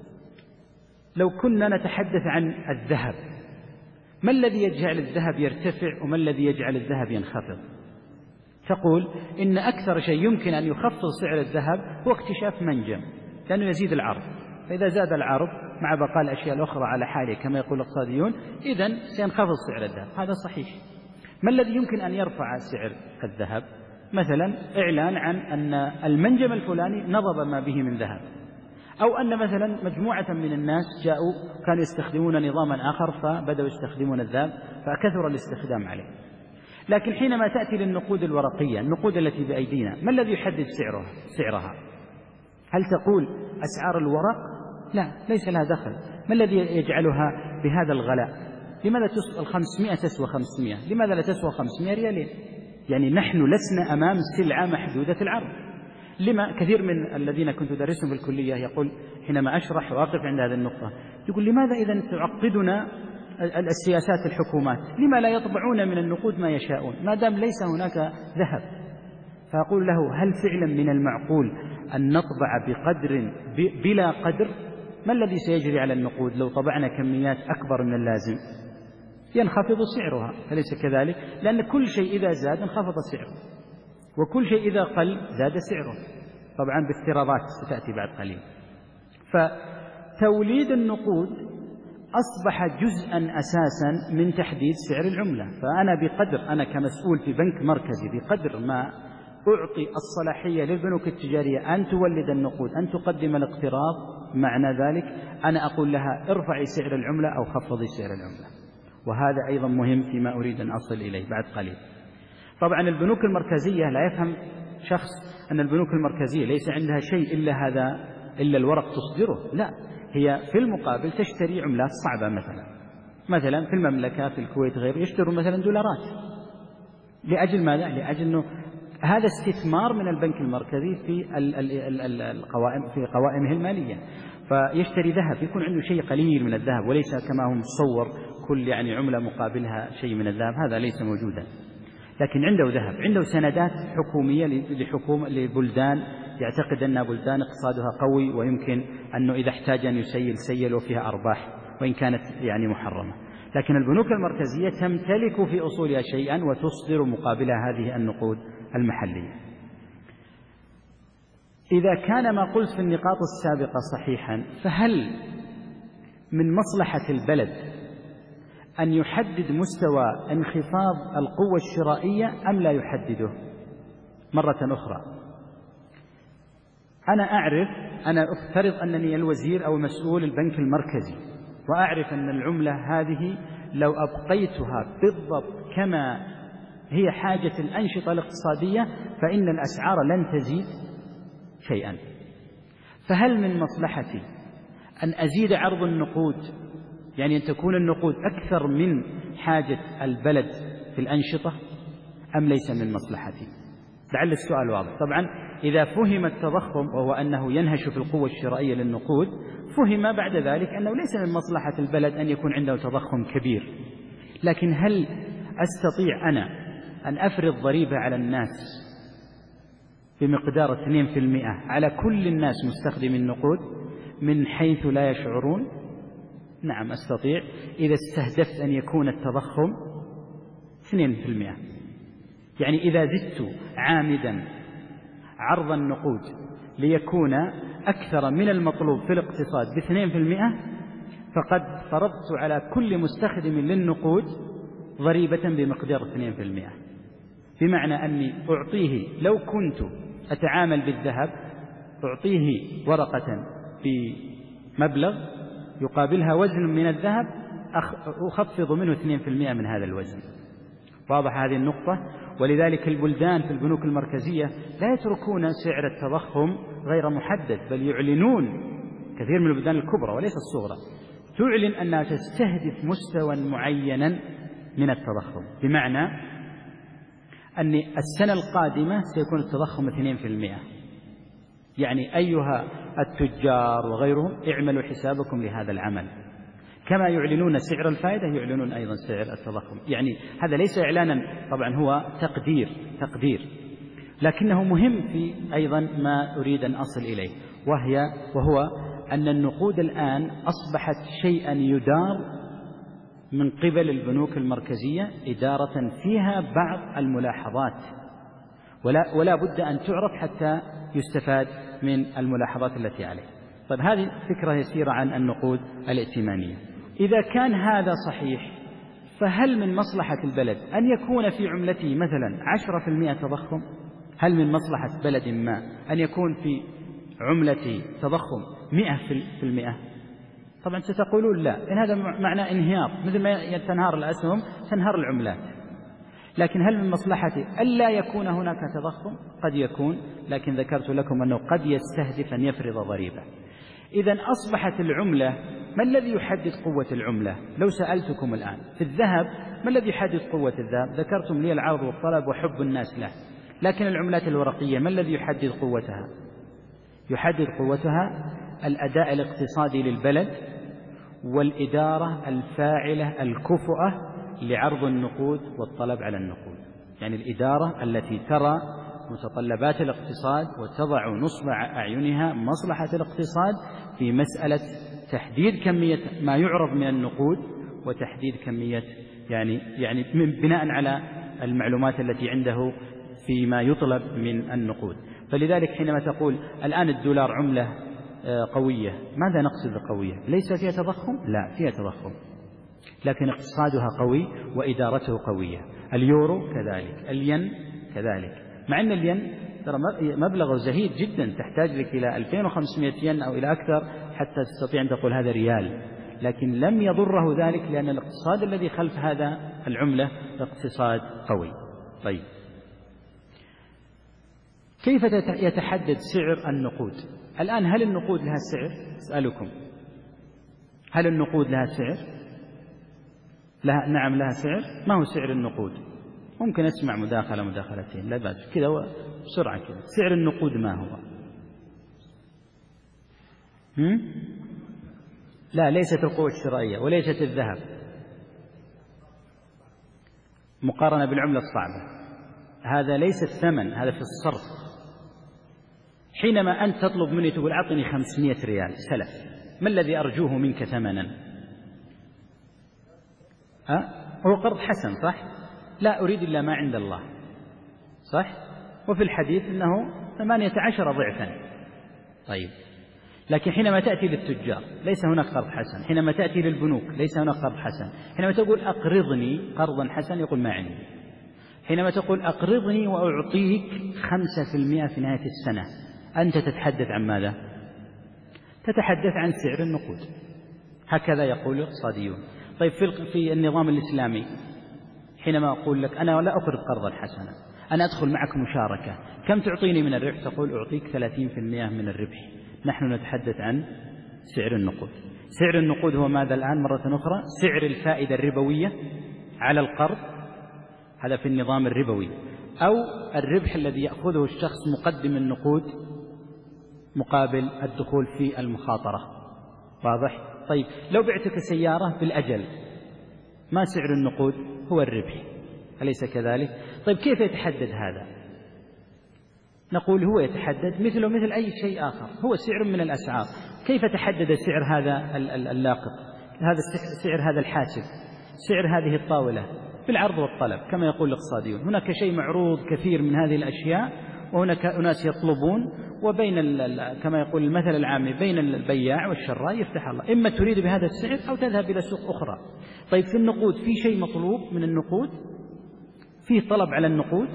لو كنا نتحدث عن الذهب، ما الذي يجعل الذهب يرتفع وما الذي يجعل الذهب ينخفض؟ تقول إن أكثر شيء يمكن أن يخفض سعر الذهب هو اكتشاف منجم، لأنه يزيد العرض، فإذا زاد العرض مع بقاء الأشياء الأخرى على حاله كما يقول الاقتصاديون إذن سينخفض سعر الذهب. هذا صحيح. ما الذي يمكن أن يرفع سعر الذهب؟ مثلا إعلان عن أن المنجم الفلاني نضب ما به من ذهب، أو أن مثلا مجموعة من الناس جاءوا كانوا يستخدمون نظاما آخر فبدأوا يستخدمون الذهب فكثر الاستخدام عليه. لكن حينما تأتي للنقود الورقية، النقود التي بأيدينا، ما الذي يحدد سعرها؟ هل تقول أسعار الورق؟ لا، ليس لها دخل. ما الذي يجعلها بهذا الغلاء؟ لماذا تسوى 500 تسوى 500؟ لماذا لا تسوى 500 ريالين؟ يعني نحن لسنا أمام سلعة محدودة العرض. لما كثير من الذين كنت أدرسهم في الكلية يقول حينما أشرح وأقف عند هذه النقطة، يقول لماذا إذا تعقدنا السياسات الحكومات؟ لما لا يطبعون من النقود ما يشاءون ما دام ليس هناك ذهب؟ فأقول له هل فعلا من المعقول أن نطبع بقدر بلا قدر؟ ما الذي سيجري على النقود لو طبعنا كميات أكبر من اللازم؟ ينخفض سعرها، أليس كذلك؟ لأن كل شيء إذا زاد انخفض سعره، وكل شيء إذا قل زاد سعره، طبعا بافتراضات ستأتي بعد قليل. فتوليد النقود أصبح جزءا أساسا من تحديد سعر العملة. فأنا بقدر، أنا كمسؤول في بنك مركزي، بقدر ما أعطي الصلاحية للبنوك التجارية أن تولد النقود، أن تقدم الاقتراض، معنى ذلك أنا أقول لها ارفعي سعر العملة أو خفضي سعر العملة. وهذا أيضا مهم فيما أريد أن أصل إليه بعد قليل. طبعا البنوك المركزية لا يفهم شخص أن البنوك المركزية ليس عندها شيء إلا الورق تصدره، لا، هي في المقابل تشتري عملات صعبة. مثلا في المملكة، في الكويت، غيره، يشتروا مثلا دولارات. لأجل ماذا؟ لأجل أنه هذا استثمار من البنك المركزي في قوائمه المالية. فيشتري ذهب، يكون عنده شيء قليل من الذهب، وليس كما هو متصور كل عملة مقابلها شيء من الذهب، هذا ليس موجودا. لكن عنده ذهب، عنده سندات حكومية لبلدان يعتقد أنها بلدان اقتصادها قوي، ويمكن أنه إذا احتاج أن يسيل وفيها أرباح وإن كانت محرمة. لكن البنوك المركزية تمتلك في أصولها شيئا وتصدر مقابلها هذه النقود المحلية. إذا كان ما قلت في النقاط السابقة صحيحا، فهل من مصلحة البلد أن يحدد مستوى انخفاض القوة الشرائية أم لا يحدده؟ مرة أخرى، أنا أفترض أنني الوزير أو مسؤول البنك المركزي، وأعرف أن العملة هذه لو أبقيتها بالضبط كما هي حاجة الأنشطة الاقتصادية فإن الأسعار لن تزيد شيئا. فهل من مصلحتي أن أزيد عرض النقود، يعني أن تكون النقود أكثر من حاجة البلد في الأنشطة، أم ليس من مصلحتي؟ لعل السؤال واضح. طبعا إذا فهم التضخم وهو أنه ينهش في القوة الشرائية للنقود، فهم بعد ذلك أنه ليس من مصلحة البلد أن يكون عنده تضخم كبير. لكن هل أستطيع أنا أن أفرض ضريبة على الناس بمقدار 2% على كل الناس مستخدمي النقود من حيث لا يشعرون؟ نعم أستطيع، إذا استهدفت أن يكون التضخم 2%. يعني إذا زدت عامدا عرض النقود ليكون أكثر من المطلوب في الاقتصاد ب2%، فقد فرضت على كل مستخدم للنقود ضريبة بمقدار 2%. بمعنى أني أعطيه، لو كنت أتعامل بالذهب، أعطيه ورقة بمبلغ يقابلها وزن من الذهب، أخفض منه 2% من هذا الوزن. واضح هذه النقطة؟ ولذلك البلدان في البنوك المركزية لا يتركون سعر التضخم غير محدد، بل يعلنون، كثير من البلدان الكبرى وليس الصغرى تعلن أنها تستهدف مستوى معينا من التضخم، بمعنى أن السنة القادمة سيكون التضخم 2%. يعني أيها التجار وغيرهم اعملوا حسابكم لهذا العمل. كما يعلنون سعر الفائدة يعلنون أيضا سعر التضخم. يعني هذا ليس إعلانا، طبعا هو تقدير، لكنه مهم في أيضا ما أريد أن أصل إليه، وهو أن النقود الآن أصبحت شيئا يدار من قبل البنوك المركزية إدارة فيها بعض الملاحظات، ولا بد أن تعرف حتى يستفاد من الملاحظات التي عليه. طيب هذه فكرة يسيرة عن النقود الائتمانية. إذا كان هذا صحيح، فهل من مصلحة البلد أن يكون في عملته مثلا 10% تضخم؟ هل من مصلحة بلد ما أن يكون في عملته تضخم 100%؟ طبعا ستقولون لا، إن هذا معنى انهيار، مثل ما تنهار الأسهم تنهار العملات. لكن هل من مصلحته ألا يكون هناك تضخم؟ قد يكون، لكن ذكرت لكم أنه قد يستهدف أن يفرض ضريبة. إذن أصبحت العملة، ما الذي يحدد قوة العملة؟ لو سألتكم الآن في الذهب، ما الذي يحدد قوة الذهب؟ ذكرتم لي العرض والطلب وحب الناس له. لكن العملات الورقية ما الذي يحدد قوتها؟ يحدد قوتها الأداء الاقتصادي للبلد والإدارة الفاعلة الكفؤة لعرض النقود والطلب على النقود. يعني الإدارة التي ترى متطلبات الاقتصاد وتضع نصب أعينها مصلحة الاقتصاد في مسألة تحديد كمية ما يعرض من النقود وتحديد كمية يعني بناء على المعلومات التي عنده فيما يطلب من النقود. فلذلك حينما تقول الآن الدولار عملة قوية، ماذا نقصد بقوية؟ ليس فيها تضخم؟ لا، فيها تضخم، لكن اقتصادها قوي وإدارته قوية. اليورو كذلك، الين كذلك. مع أن الين ترى مبلغه زهيد جدا، تحتاج لك إلى 2500 ين أو إلى أكثر حتى تستطيع أن تقول هذا ريال، لكن لم يضره ذلك لأن الاقتصاد الذي خلف هذا العملة اقتصاد قوي. طيب، كيف يتحدد سعر النقود؟ الآن هل النقود لها سعر؟ أسألكم، هل النقود لها سعر؟ لها، نعم لها سعر. ما هو سعر النقود؟ ممكن أسمع مداخلتين لا بأس كذا بسرعة كذا. سعر النقود ما هو؟ لا، ليست القوة الشرائية وليست الذهب، مقارنة بالعملة الصعبة. هذا ليس الثمن، هذا في الصرف. حينما أنت تطلب مني تقول أعطني 500 ريال سلف، ما الذي أرجوه منك ثمنا؟ هو قرض حسن صح؟ لا أريد إلا ما عند الله صح؟ وفي الحديث إنه 18 ضعفا. طيب، لكن حينما تأتي للتجار ليس هناك قرض حسن، حينما تأتي للبنوك ليس هناك قرض حسن، حينما تقول أقرضني قرضا حسن يقول ما عندي، حينما تقول أقرضني وأعطيك 5% في نهاية السنة، أنت تتحدث عن ماذا؟ تتحدث عن سعر النقود. هكذا يقول الاقتصاديون. طيب، في النظام الإسلامي حينما أقول لك أنا لا أقرض قرضا حسنا، أنا أدخل معك مشاركة، كم تعطيني من الربح؟ تقول أعطيك 30% من الربح. نحن نتحدث عن سعر النقود. سعر النقود هو ماذا الآن مرة أخرى؟ سعر الفائدة الربوية على القرض، هذا في النظام الربوي، أو الربح الذي يأخذه الشخص مقدم النقود مقابل الدخول في المخاطرة. واضح؟ طيب، لو بعتك سيارة بالأجل، ما سعر النقود؟ هو الربح، أليس كذلك؟ طيب، كيف يتحدد هذا؟ نقول هو يتحدد مثله مثل أي شيء آخر، هو سعر من الأسعار. كيف تحدد سعر هذا اللاقط، هذا سعر هذا الحاسب، سعر هذه الطاولة؟ بالعرض والطلب كما يقول الاقتصاديون. هناك شيء معروض كثير من هذه الأشياء، وهناك أناس يطلبون، وبين كما يقول المثل العامي بين البياع والشراء يفتح الله، إما تريد بهذا السعر أو تذهب إلى سوق أخرى. طيب، في النقود في شيء مطلوب من النقود؟ في طلب على النقود؟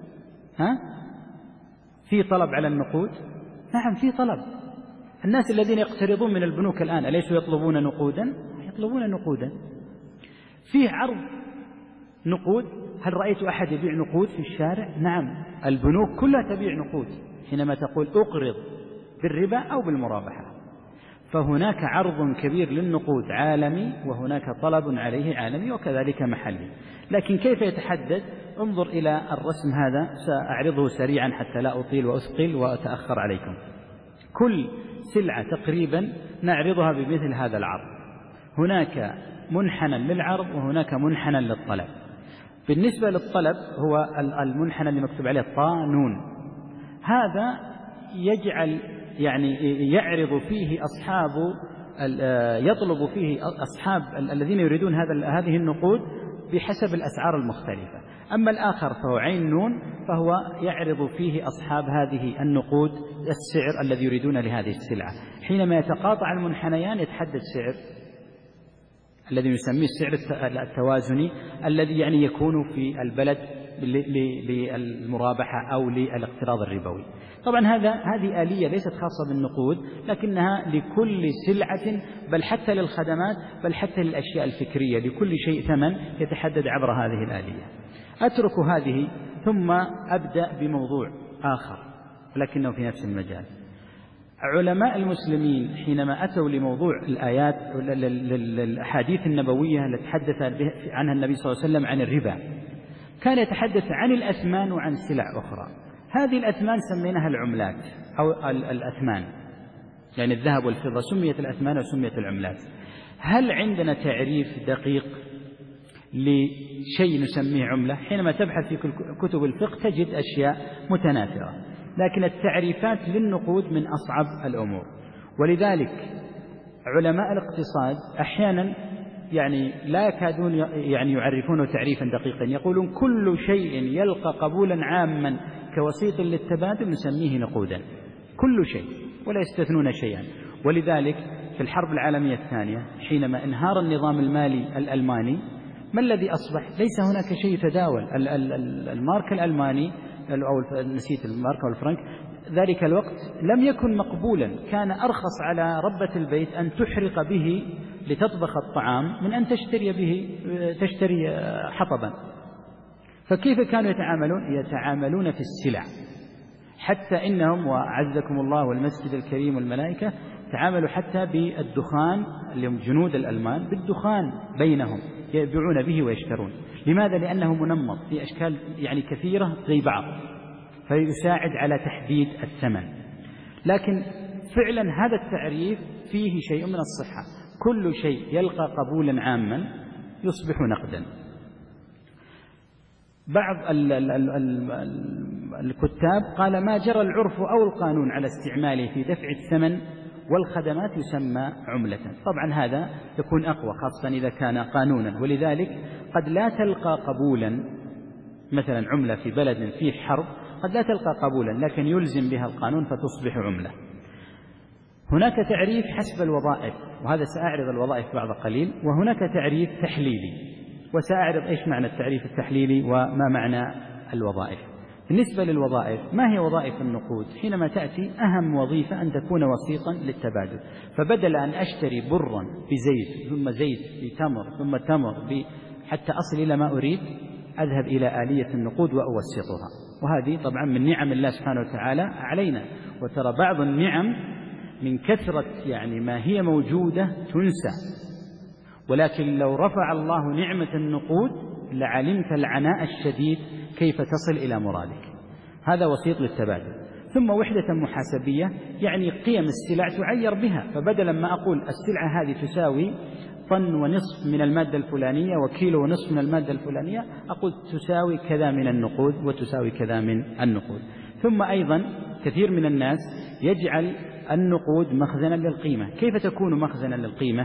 في طلب على النقود؟ نعم في طلب. الناس الذين يقترضون من البنوك الآن أليسوا يطلبون نقودا؟ يطلبون نقودا. فيه عرض نقود. هل رأيت أحد يبيع نقود في الشارع؟ نعم، البنوك كلها تبيع نقود حينما تقول أقرض بالربا أو بالمرابحة. فهناك عرض كبير للنقود عالمي، وهناك طلب عليه عالمي وكذلك محلي. لكن كيف يتحدد؟ انظر إلى الرسم هذا، سأعرضه سريعا حتى لا أطيل وأثقل وأتأخر عليكم. كل سلعة تقريبا نعرضها بمثل هذا العرض، هناك منحنى للعرض وهناك منحنى للطلب. بالنسبة للطلب هو المنحنى اللي مكتوب عليه طانون، هذا يجعل يعني يعرض فيه أصحاب يطلب فيه أصحاب الذين يريدون هذه النقود بحسب الأسعار المختلفة. أما الآخر فهو عين نون، فهو يعرض فيه أصحاب هذه النقود السعر الذي يريدون لهذه السلعة. حينما يتقاطع المنحنيان يتحدد سعر الذي يسميه السعر التوازني، الذي يعني يكون في البلد للمرابحة أو للاقتراض الربوي. طبعا هذه آلية ليست خاصة بالنقود، لكنها لكل سلعة، بل حتى للخدمات، بل حتى للأشياء الفكرية، لكل شيء ثمن يتحدد عبر هذه الآلية. أترك هذه ثم أبدأ بموضوع آخر لكنه في نفس المجال. علماء المسلمين حينما أتوا لموضوع الآيات الأحاديث النبوية التي تحدث عنها النبي صلى الله عليه وسلم عن الربا، كان يتحدث عن الأثمان وعن سلع أخرى. هذه الأثمان سميناها العملات أو الأثمان، يعني الذهب والفضة سميت الأثمان وسميت العملات. هل عندنا تعريف دقيق لشيء نسميه عملة؟ حينما تبحث في كتب الفقه تجد أشياء متناثرة، لكن التعريفات للنقود من أصعب الأمور. ولذلك علماء الاقتصاد أحيانا يعني لا يكادون يعني يعرفونه تعريفا دقيقا، يقولون كل شيء يلقى قبولا عاما كوسيط للتبادل نسميه نقودا، كل شيء ولا يستثنون شيئا. ولذلك في الحرب العالمية الثانية حينما انهار النظام المالي الألماني، ما الذي أصبح؟ ليس هناك شيء يتداول. المارك الألماني أو نسيت المارك أو الفرنك، ذلك الوقت لم يكن مقبولا، كان أرخص على ربة البيت أن تحرق به لتطبخ الطعام من أن تشتري حطبا. فكيف كانوا يتعاملون في السلع، حتى إنهم وعزكم الله والمسجد الكريم والملائكة تعاملوا حتى بالدخان، اليوم جنود الألمان بالدخان بينهم يبيعون به ويشترون. لماذا؟ لأنه منمط في أشكال يعني كثيرة زي بعض، فيساعد على تحديد الثمن. لكن فعلا هذا التعريف فيه شيء من الصحة، كل شيء يلقى قبولا عاما يصبح نقدا. بعض الكتاب قال ما جرى العرف أو القانون على استعماله في دفع الثمن والخدمات يسمى عملة. طبعا هذا يكون أقوى خاصة إذا كان قانونا، ولذلك قد لا تلقى قبولا، مثلا عملة في بلد فيه حرب قد لا تلقى قبولا لكن يلزم بها القانون فتصبح عملة. هناك تعريف حسب الوظائف، وهذا سأعرض الوظائف بعد قليل، وهناك تعريف تحليلي، وسأعرض إيش معنى التعريف التحليلي وما معنى الوظائف. بالنسبة للوظائف، ما هي وظائف النقود؟ حينما تأتي أهم وظيفة أن تكون وسيطا للتبادل، فبدل أن أشتري برا بزيت ثم زيت بتمر ثم تمر حتى أصل إلى ما أريد، أذهب إلى آلية النقود وأوسطها. وهذه طبعا من نعم الله سبحانه وتعالى علينا. وترى بعض النعم من كثرة يعني ما هي موجودة تنسى، ولكن لو رفع الله نعمة النقود لعلمت العناء الشديد كيف تصل إلى مرادك. هذا وسيط للتبادل. ثم وحدة محاسبية، يعني قيم السلع تعير بها، فبدلا ما أقول السلعة هذه تساوي طن ونصف من المادة الفلانية وكيلو ونصف من المادة الفلانية، أقول تساوي كذا من النقود وتساوي كذا من النقود. ثم أيضا كثير من الناس يجعل النقود مخزنا للقيمة. كيف تكون مخزنا للقيمة؟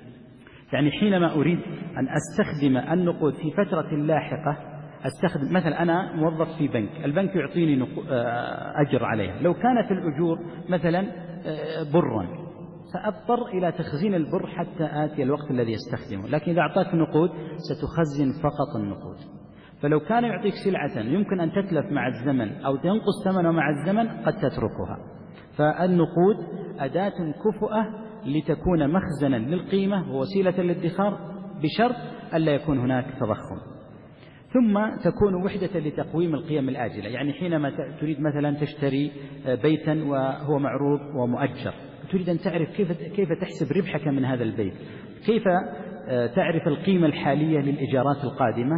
يعني حينما أريد أن أستخدم النقود في فترة لاحقة، أستخدم مثلا أنا موظف في بنك، البنك يعطيني أجر عليها، لو كانت الأجور مثلا برا سأضطر إلى تخزين البر حتى آتي الوقت الذي يستخدمه، لكن إذا أعطاك نقود ستخزن فقط النقود. فلو كان يعطيك سلعة يمكن أن تتلف مع الزمن أو تنقص ثمنها مع الزمن قد تتركها. فالنقود أداة كفؤة لتكون مخزنا للقيمة ووسيلة للادخار بشرط ألا يكون هناك تضخم. ثم تكون وحدة لتقويم القيم الآجلة، يعني حينما تريد مثلا تشتري بيتا وهو معروض ومؤجر، تريد أن تعرف كيف تحسب ربحك من هذا البيت، كيف تعرف القيمة الحالية للإيجارات القادمة،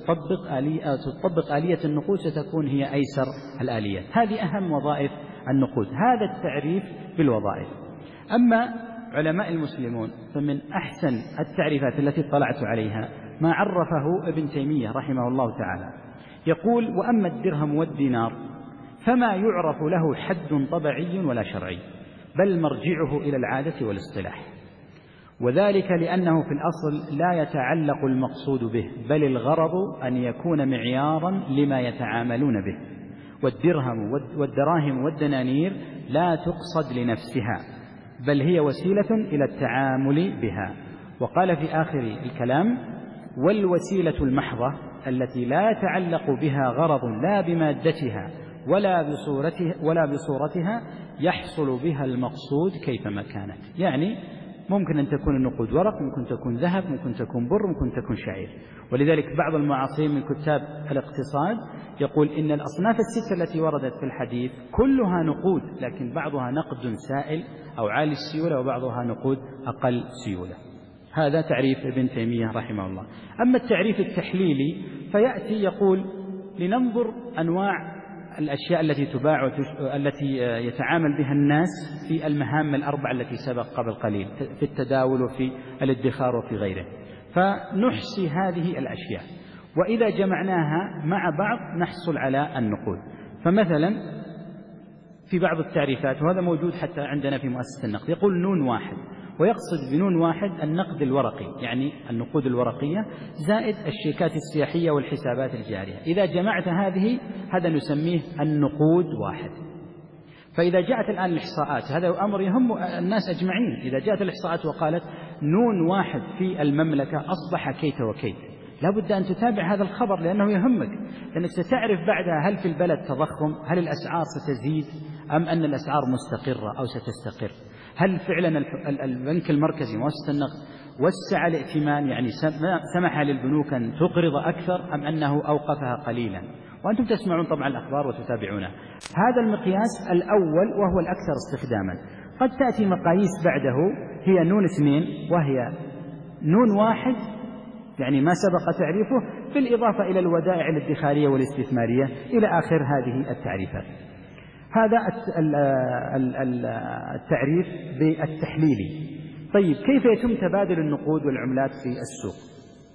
ستطبق آلية النقود، ستكون هي أيسر الآليات. هذه أهم وظائف النقود. هذا التعريف بالوظائف. أما علماء المسلمون فمن أحسن التعريفات التي اطلعت عليها ما عرفه ابن تيمية رحمه الله تعالى، يقول: وأما الدرهم والدينار فما يعرف له حد طبعي ولا شرعي، بل مرجعه إلى العادة والاصطلاح، وذلك لأنه في الأصل لا يتعلق المقصود به، بل الغرض أن يكون معيارا لما يتعاملون به. والدرهم والدراهم والدنانير لا تقصد لنفسها، بل هي وسيلة إلى التعامل بها. وقال في آخر الكلام: والوسيلة المحضة التي لا يتعلق بها غرض لا بمادتها ولا بصورتها يحصل بها المقصود كيفما كانت. يعني ممكن أن تكون النقود ورق، ممكن تكون ذهب، ممكن تكون بر، ممكن تكون شعير. ولذلك بعض المعاصرين من كتاب الاقتصاد يقول إن الأصناف الستة التي وردت في الحديث كلها نقود، لكن بعضها نقد سائل أو عالي السيولة، وبعضها نقود أقل سيولة. هذا تعريف ابن تيمية رحمه الله. أما التعريف التحليلي فيأتي يقول: لننظر أنواع الأشياء التي تباع التي يتعامل بها الناس في المهام الأربع التي سبق قبل قليل، في التداول وفي الادخار وفي غيره، فنحصي هذه الأشياء، وإذا جمعناها مع بعض نحصل على النقود. فمثلا في بعض التعريفات، وهذا موجود حتى عندنا في مؤسسة النقد، يقول نون واحد، ويقصد بنون واحد النقد الورقي، يعني النقود الورقية زائد الشيكات السياحية والحسابات الجارية. إذا جمعت هذا نسميه النقود واحد. فإذا جاءت الآن الإحصاءات، هذا أمر يهم الناس أجمعين، إذا جاءت الإحصاءات وقالت نون واحد في المملكة أصبح كيت وكيت، لا بد أن تتابع هذا الخبر لأنه يهمك، لأنك ستعرف بعدها هل في البلد تضخم، هل الأسعار ستزيد أم أن الأسعار مستقرة أو ستستقر، هل فعلا البنك المركزي مؤسسة النقد وسع الائتمان، يعني سمح للبنوك أن تقرض أكثر أم أنه أوقفها قليلا. وأنتم تسمعون طبعا الأخبار وتتابعونها. هذا المقياس الأول وهو الأكثر استخداما. قد تأتي مقاييس بعده هي نون 2 وهي نون 1 يعني ما سبق تعريفه، بالإضافة إلى الودائع الادخارية والاستثمارية إلى آخر هذه التعريفات. هذا التعريف بالتحليلي. طيب كيف يتم تبادل النقود والعملات في السوق؟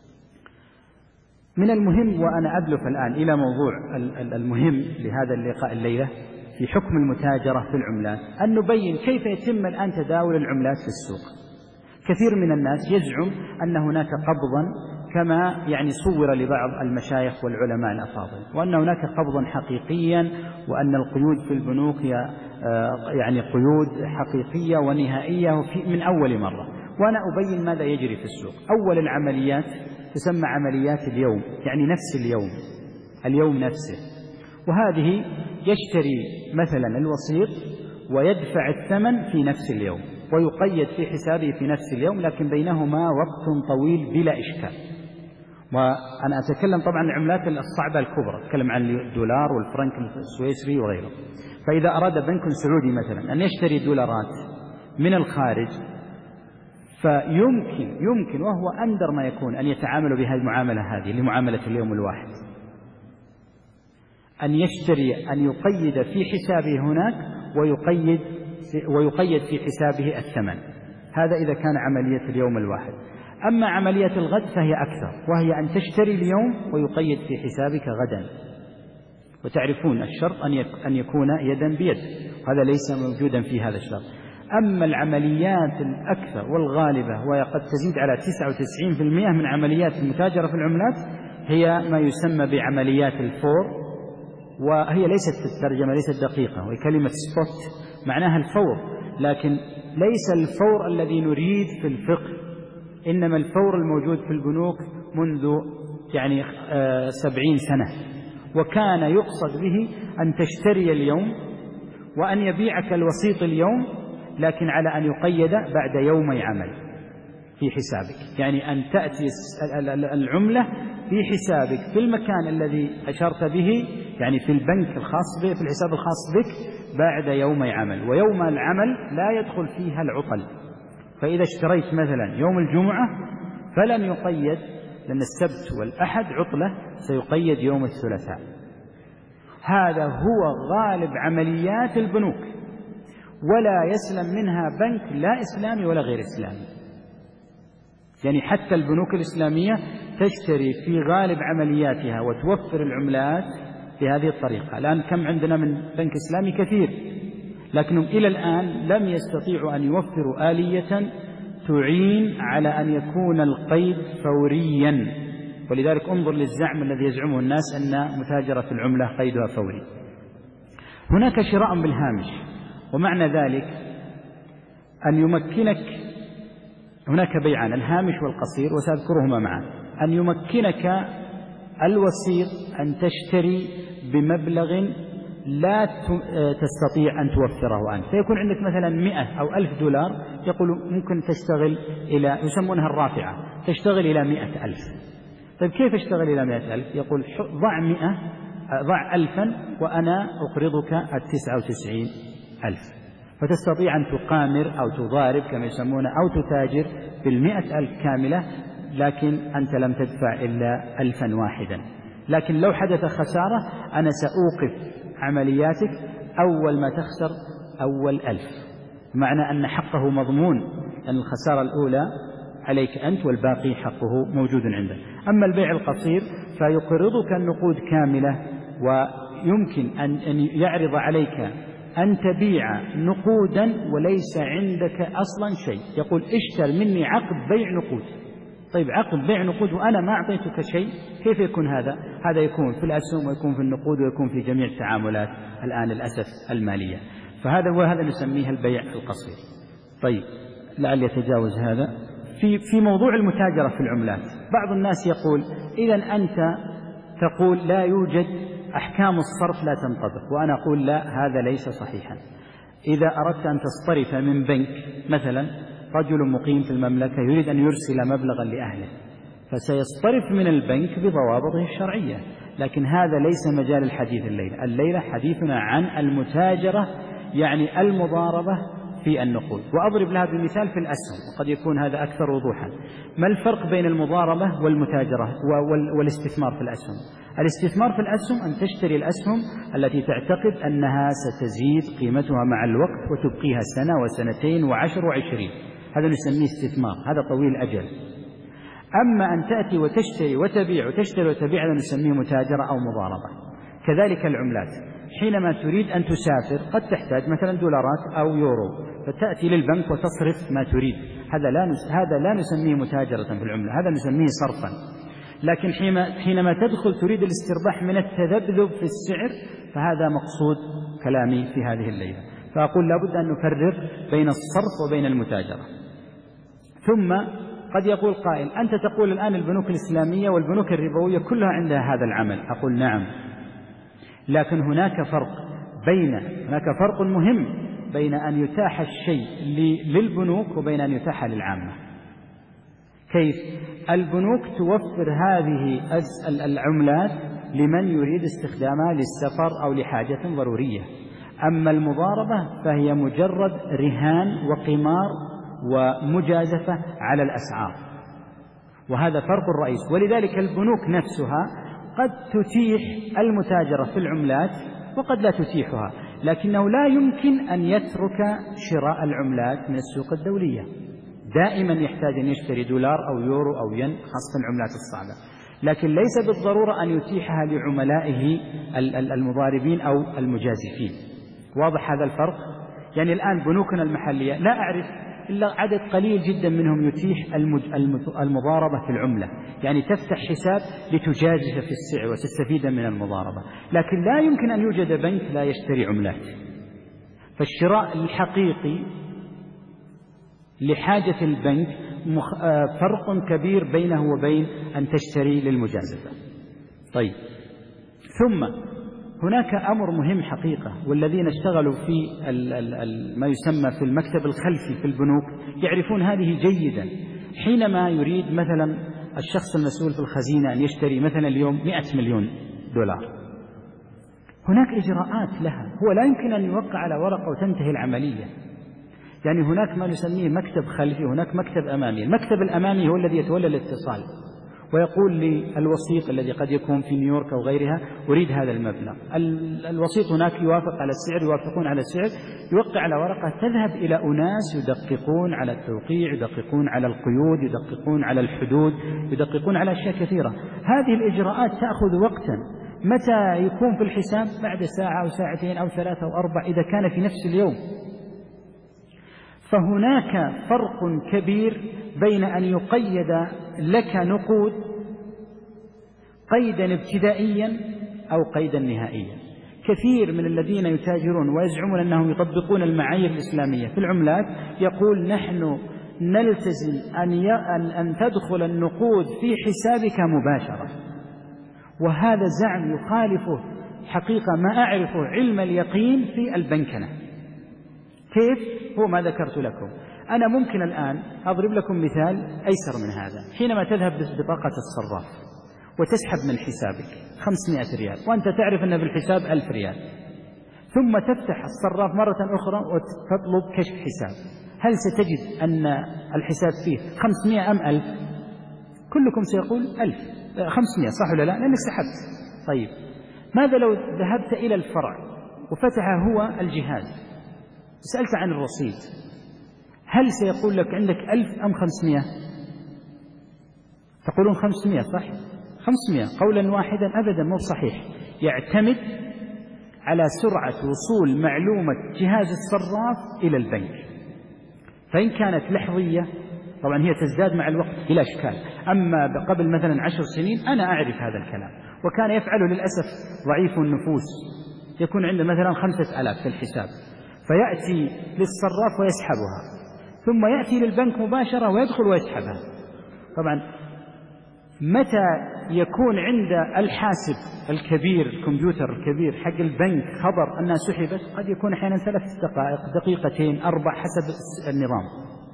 من المهم وأنا أدلف الآن إلى موضوع المهم لهذا اللقاء الليلة في حكم المتاجرة في العملات، أن نبين كيف يتم الآن تداول العملات في السوق. كثير من الناس يزعم أن هناك قبضا كما يعني صور لبعض المشايخ والعلماء الأفاضل، وأن هناك قبضا حقيقيا، وأن القيود في البنوك هي يعني قيود حقيقية ونهائية من أول مرة. وأنا أبين ماذا يجري في السوق. أول العمليات تسمى عمليات اليوم، يعني نفس اليوم نفسه، وهذه يشتري مثلا الوسيط ويدفع الثمن في نفس اليوم ويقيد في حسابه في نفس اليوم، لكن بينهما وقت طويل بلا إشكال. وأنا أتكلم طبعا عن العملات الصعبة الكبرى، أتكلم عن الدولار والفرنك السويسري وغيره. فإذا أراد بنك سعودي مثلا أن يشتري دولارات من الخارج، فيمكن وهو أندر ما يكون أن يتعامل بهذه المعاملة هذه لمعاملة اليوم الواحد، أن يشتري أن يقيد في حسابه هناك ويقيد في حسابه الثمن. هذا إذا كان عملية اليوم الواحد. أما عملية الغد فهي أكثر، وهي أن تشتري اليوم ويقيد في حسابك غدا. وتعرفون الشرط أن يكون يدا بيد، وهذا ليس موجودا في هذا الشرط. أما العمليات الأكثر والغالبة وهي قد تزيد على 99% من عمليات المتاجرة في العملات هي ما يسمى بعمليات الفور، وهي ليست الترجمة ليست دقيقة، وهي كلمة سبوت معناها الفور، لكن ليس الفور الذي نريد في الفقه، إنما الفور الموجود في البنوك منذ يعني 70 سنة، وكان يقصد به أن تشتري اليوم وأن يبيعك الوسيط اليوم، لكن على أن يقيد بعد يومي عمل في حسابك، يعني أن تأتي العملة في حسابك في المكان الذي أشرت به، يعني في البنك الخاص به، في الحساب الخاص بك بعد يومي عمل. ويوم العمل لا يدخل فيها العطل، فإذا اشتريت مثلا يوم الجمعة فلن يقيد، لأن السبت والأحد عطلة، سيقيد يوم الثلاثاء. هذا هو غالب عمليات البنوك، ولا يسلم منها بنك لا إسلامي ولا غير إسلامي. يعني حتى البنوك الإسلامية تشتري في غالب عملياتها وتوفر العملات بهذه الطريقة. الآن كم عندنا من بنك إسلامي؟ كثير، لكنهم إلى الآن لم يستطيعوا أن يوفروا آلية تعين على أن يكون القيد فوريا. ولذلك انظر للزعم الذي يزعمه الناس أن متاجرة العملة قيدها فوري. هناك شراء بالهامش، ومعنى ذلك أن يمكنك، هناك بيعان الهامش والقصير وسأذكرهما معا، أن يمكنك الوسيط أن تشتري بمبلغ لا تستطيع أن توفره أنت، فيكون عندك مثلا 100 أو 1000 دولار، يقول ممكن تشتغل إلى، يسمونها الرافعة، تشتغل إلى 100,000. طيب كيف اشتغل إلى 100,000؟ يقول ضع 1000 وأنا أقرضك 99,000، فتستطيع أن تقامر أو تضارب كما يسمونه، أو تتاجر بال100,000 كاملة، لكن أنت لم تدفع إلا 1000 واحدا. لكن لو حدث خسارة أنا سأوقف عملياتك أول ما تخسر أول 1000، معنى أن حقه مضمون، أن الخسارة الأولى عليك أنت والباقي حقه موجود عندك. أما البيع القصير فيقرضك النقود كاملة، ويمكن أن يعرض عليك أن تبيع نقودا وليس عندك أصلا شيء، يقول اشتر مني عقد بيع نقود. طيب عقد بيع نقود وأنا ما أعطيتك شيء، كيف يكون هذا؟ هذا يكون في الأسهم ويكون في النقود ويكون في جميع التعاملات الآن للأسف المالية. وهذا نسميه البيع القصير. طيب لعل يتجاوز هذا في موضوع المتاجرة في العملات بعض الناس يقول إذن أنت تقول لا يوجد أحكام الصرف لا تنطبق، وأنا أقول لا، هذا ليس صحيحا. إذا أردت أن تصطرف من بنك مثلا، رجل مقيم في المملكة يريد أن يرسل مبلغا لأهله، فسيصطرف من البنك بضوابطه الشرعية، لكن هذا ليس مجال الحديث الليلة حديثنا عن المتاجرة، يعني المضاربة في النقود. وأضرب لها بمثال في الأسهم، وقد يكون هذا أكثر وضوحا. ما الفرق بين المضاربة والمتاجرة والاستثمار في الأسهم؟ الاستثمار في الأسهم أن تشتري الأسهم التي تعتقد أنها ستزيد قيمتها مع الوقت وتبقيها سنة وسنتين وعشر وعشرين، هذا نسميه استثمار، هذا طويل أجل. أما أن تأتي وتشتري وتبيع وتشتري وتبيع هذا نسميه متاجرة أو مضاربة. كذلك العملات، حينما تريد أن تسافر قد تحتاج مثلا دولارات أو يورو، فتأتي للبنك وتصرف ما تريد، هذا لا نسميه متاجرة في العملة، هذا نسميه صرفا. لكن حينما تدخل تريد الاسترباح من التذبذب في السعر، فهذا مقصود كلامي في هذه الليلة. فأقول لابد أن نفرق بين الصرف وبين المتاجرة. ثم قد يقول قائل أنت تقول الآن البنوك الإسلامية والبنوك الربوية كلها عندها هذا العمل. أقول نعم، لكن هناك فرق مهم بين أن يتاح الشيء للبنوك وبين أن يتاح للعامة. كيف؟ البنوك توفر هذه العملات لمن يريد استخدامها للسفر أو لحاجة ضرورية، أما المضاربة فهي مجرد رهان وقمار ومجازفة على الأسعار، وهذا فرق الرئيس. ولذلك البنوك نفسها قد تتيح المتاجرة في العملات وقد لا تتيحها، لكنه لا يمكن أن يترك شراء العملات من السوق الدولية، دائما يحتاج أن يشتري دولار أو يورو أو ين، خاصة العملات الصعبة، لكن ليس بالضرورة أن يتيحها لعملائه المضاربين أو المجازفين. واضح هذا الفرق؟ يعني الآن بنوكنا المحلية لا أعرف إلا عدد قليل جدا منهم يتيح المضاربة في العملة، يعني تفتح حساب لتجازف في السعر وتستفيد من المضاربة، لكن لا يمكن أن يوجد بنك لا يشتري عملات. فالشراء الحقيقي لحاجة البنك فرق كبير بينه وبين أن تشتري للمجازفة. طيب، ثم هناك أمر مهم حقيقة، والذين اشتغلوا في ما يسمى في المكتب الخلفي في البنوك يعرفون هذه جيدا. حينما يريد مثلا الشخص المسؤول في الخزينة أن يشتري مثلا اليوم 100 مليون دولار، هناك إجراءات لها، هو لا يمكن أن يوقع على ورقة وتنتهي العملية. يعني هناك ما نسميه مكتب خلفي، هناك مكتب أمامي. المكتب الأمامي هو الذي يتولى الاتصال ويقول للوسيط الذي قد يكون في نيويورك أو غيرها أريد هذا المبلغ، الوسيط هناك يوافق على السعر، يوافقون على السعر، يوقع على ورقة تذهب إلى أناس يدققون على التوقيع، يدققون على القيود، يدققون على الحدود، يدققون على أشياء كثيرة. هذه الإجراءات تأخذ وقتا، متى يكون في الحساب؟ بعد ساعة أو ساعتين أو 3 أو 4 إذا كان في نفس اليوم. فهناك فرق كبير بين أن يقيد لك نقود قيدا ابتدائيا أو قيدا نهائيا. كثير من الذين يتاجرون ويزعمون أنهم يطبقون المعايير الإسلامية في العملات يقول نحن نلتزم أن تدخل النقود في حسابك مباشرة، وهذا زعم يخالفه حقيقة ما أعرفه علم اليقين في البنكنة. كيف؟ هو ما ذكرت لكم. أنا ممكن الآن أضرب لكم مثال أيسر من هذا. حينما تذهب ببطاقة الصراف وتسحب من حسابك 500 ريال وأنت تعرف أن بالحساب 1000 ريال، ثم تفتح الصراف مرة أخرى وتطلب كشف حساب، هل ستجد أن الحساب فيه 500 أم 1000؟ كلكم سيقول 1000 500، صح ولا لا؟ لأنك سحبت. طيب، ماذا لو ذهبت إلى الفرع وفتح هو الجهاز سألت عن الرصيد، هل سيقول لك عندك 1000 أم 500؟ تقولون 500 صح؟ 500 قولا واحدا أبدا مو صحيح، يعتمد على سرعة وصول معلومة جهاز الصراف إلى البنك. فإن كانت لحظية طبعا هي تزداد مع الوقت بلا إشكال، أما قبل مثلا 10 سنين أنا أعرف هذا الكلام، وكان يفعله للأسف ضعيف النفوس، يكون عنده مثلا 5000 في الحساب، فيأتي للصراف ويسحبها، ثم يأتي للبنك مباشرة ويدخل ويسحبها. طبعا متى يكون عند الحاسب الكبير الكمبيوتر الكبير حق البنك خبر أنها سحبت؟ قد يكون أحيانا 3 دقائق، دقيقتين، 4 حسب النظام.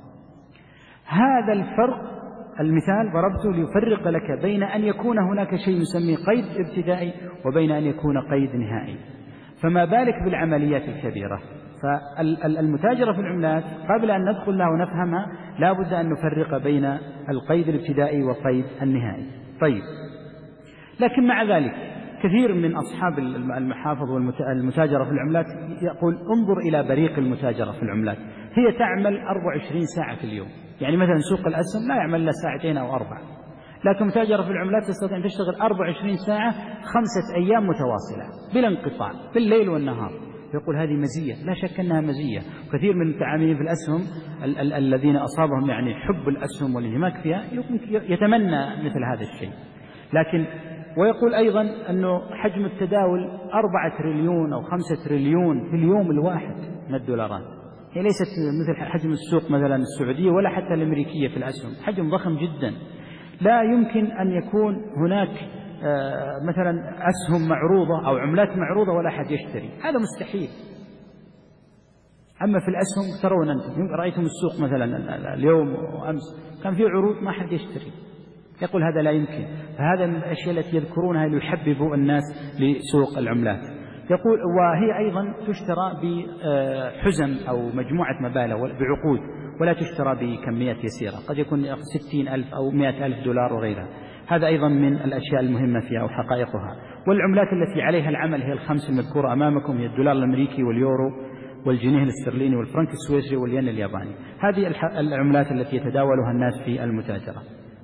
هذا الفرق المثال ضربته ليفرق لك بين أن يكون هناك شيء نسميه قيد ابتدائي وبين أن يكون قيد نهائي، فما بالك بالعمليات الكبيرة. فالمتاجرة في العملات قبل أن ندخل لها ونفهمها لا بد أن نفرق بين القيد الابتدائي والقيد النهائي. طيب، لكن مع ذلك كثير من أصحاب المحافظ والمتاجرة في العملات يقول انظر إلى بريق المتاجرة في العملات، هي تعمل 24 ساعة في اليوم. يعني مثلا سوق الأسهم لا يعمل لا 2 أو 4 ساعات، لكن متاجرة في العملات تستطيع أن تشتغل 24 ساعة 5 أيام متواصلة بلا انقطاع بالليل والنهار. يقول هذه مزية، لا شك أنها مزية. كثير من المتعاملين في الأسهم الذين أصابهم يعني حب الأسهم والانهماك فيها يتمنى مثل هذا الشيء. لكن ويقول أيضا أنه حجم التداول 4 تريليون أو 5 تريليون في اليوم الواحد من الدولارات، هي ليست مثل حجم السوق مثلا السعودية ولا حتى الأمريكية في الأسهم، حجم ضخم جدا. لا يمكن أن يكون هناك مثلا أسهم معروضة أو عملات معروضة ولا أحد يشتري، هذا مستحيل. أما في الأسهم ترون أنتم رأيتم السوق مثلا اليوم وأمس كان في عروض ما أحد يشتري، يقول هذا لا يمكن. فهذا من الأشياء التي يذكرونها ليحببوا الناس لسوق العملات. يقول وهي أيضا تشترى بحزم أو مجموعة مبالغ بعقود، ولا تشترى بكميات يسيرة، قد يكون 60,000 أو 100,000 دولار وغيرها. هذا أيضا من الأشياء المهمة فيها وحقائقها. والعملات التي عليها العمل هي ال5 المذكورة أمامكم، هي الدولار الأمريكي واليورو والجنيه الاسترليني والفرنك السويسري والين الياباني. هذه العملات التي يتداولها الناس في المتاجرة.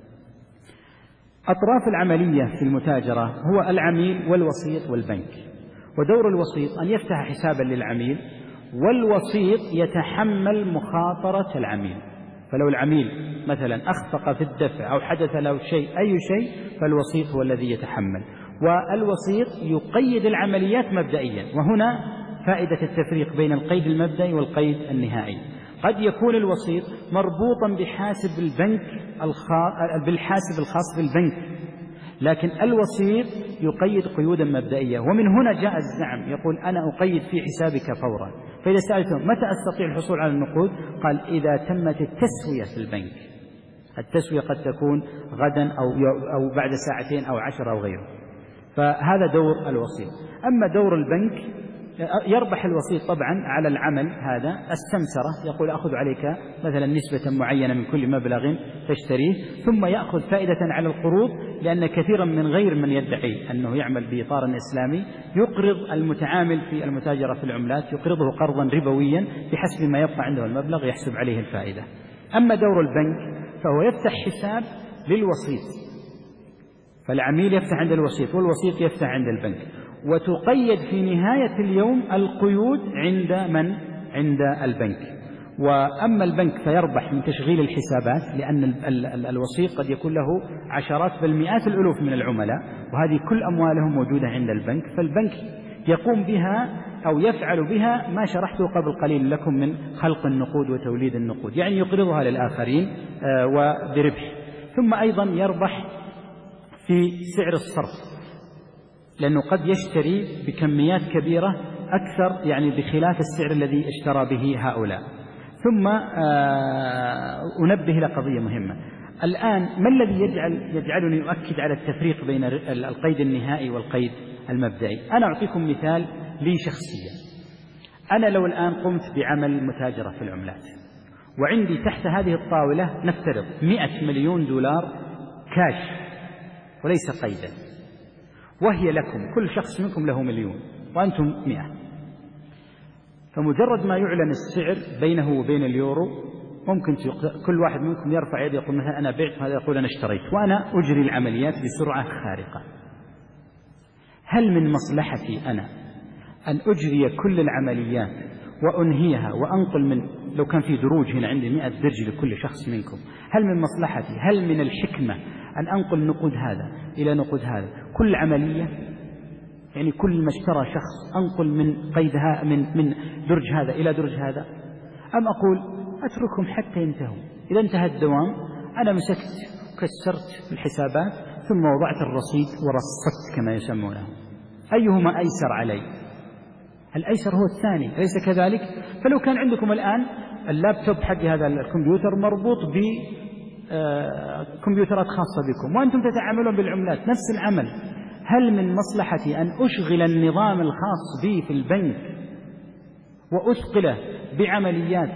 أطراف العملية في المتاجرة هو العميل والوسيط والبنك. ودور الوسيط أن يفتح حسابا للعميل، والوسيط يتحمل مخاطرة العميل. فلو العميل مثلا أخفق في الدفع أو حدث له أي شيء فالوسيط هو الذي يتحمل. والوسيط يقيد العمليات مبدئيا، وهنا فائدة التفريق بين القيد المبدئي والقيد النهائي. قد يكون الوسيط مربوطا بحاسب البنك بالحاسب الخاص بالبنك، لكن الوسيط يقيد قيودا مبدئية. ومن هنا جاء الزعم يقول أنا أقيد في حسابك فورا. فإذا سألتم متى أستطيع الحصول على النقود؟ قال إذا تمت التسوية في البنك. التسوية قد تكون غدا أو بعد 2 أو 10 أو غيره. فهذا دور الوسيط. أما دور البنك يربح الوسيط طبعا على العمل هذا السمسرة، يقول أخذ عليك مثلا نسبة معينة من كل مبلغ تشتريه، ثم يأخذ فائدة على القروض، لأن كثيرا من غير من يدعي أنه يعمل بإطار إسلامي يقرض المتعامل في المتاجرة في العملات، يقرضه قرضا ربويا بحسب ما يبقى عنده المبلغ يحسب عليه الفائدة. أما دور البنك فهو يفتح حساب للوسيط، فالعميل يفتح عند الوسيط والوسيط يفتح عند البنك، وتقيد في نهاية اليوم القيود عند من؟ عند البنك. وأما البنك فيربح من تشغيل الحسابات، لأن الوسيط قد يكون له عشرات بل مئات الألوف من العملاء، وهذه كل أموالهم موجودة عند البنك، فالبنك يقوم بها أو يفعل بها ما شرحته قبل قليل لكم من خلق النقود وتوليد النقود، يعني يقرضها للآخرين وبربح. ثم أيضا يربح في سعر الصرف، لأنه قد يشتري بكميات كبيرة أكثر يعني بخلاف السعر الذي اشترى به هؤلاء. ثم أنبه إلى قضية مهمة الآن، ما الذي يجعلني أؤكد على التفريق بين القيد النهائي والقيد المبدئي؟ أنا أعطيكم مثال لي شخصيا. أنا لو الآن قمت بعمل متاجرة في العملات وعندي تحت هذه الطاولة نفترض 100 مليون دولار كاش وليس قيدا، وهي لكم، كل شخص منكم له 1,000,000 وأنتم 100، فمجرد ما يعلن السعر بينه وبين اليورو ممكن كل واحد منكم يرفع يده يقول مثلا أنا بعت، هذا يقول أنا اشتريت، وأنا أجري العمليات بسرعة خارقة. هل من مصلحتي أنا أن أجري كل العمليات وأنهيها وأنقل من، لو كان في دروج هنا عندي 100 درج لكل شخص منكم، هل من مصلحتي، هل من الحكمة أن أنقل نقود هذا إلى نقود هذا كل عملية؟ يعني كل ما اشترى شخص أنقل من قيدها من درج هذا إلى درج هذا؟ أم أقول أتركهم حتى ينتهوا. إذا انتهى الدوام أنا مسكت وكسرت الحسابات ثم وضعت الرصيد ورصدت كما يسمونه. أيهما أيسر علي؟ الأيسر هو الثاني، أليس كذلك؟ فلو كان عندكم الآن اللابتوب حق هذا الكمبيوتر مربوط بكمبيوترات خاصة بكم وأنتم تتعاملون بالعملات نفس العمل، هل من مصلحتي أن أشغل النظام الخاص بي في البنك وأثقله بعمليات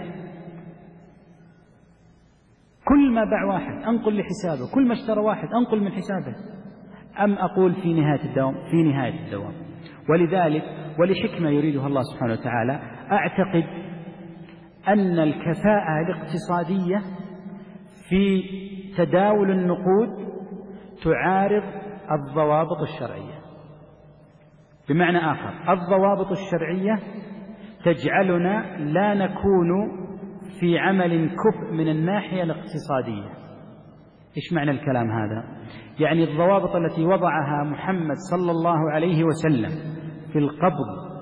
كل ما باع واحد أنقل لحسابه، كل ما اشترى واحد أنقل من حسابه، أم أقول في نهاية الدوام؟ في نهاية الدوام. ولذلك ولحكمة يريدها الله سبحانه وتعالى أعتقد أن الكفاءة الاقتصادية في تداول النقود تعارض الضوابط الشرعية. بمعنى آخر، الضوابط الشرعية تجعلنا لا نكون في عمل كفء من الناحية الاقتصادية. إيش معنى الكلام هذا؟ يعني الضوابط التي وضعها محمد صلى الله عليه وسلم في القبض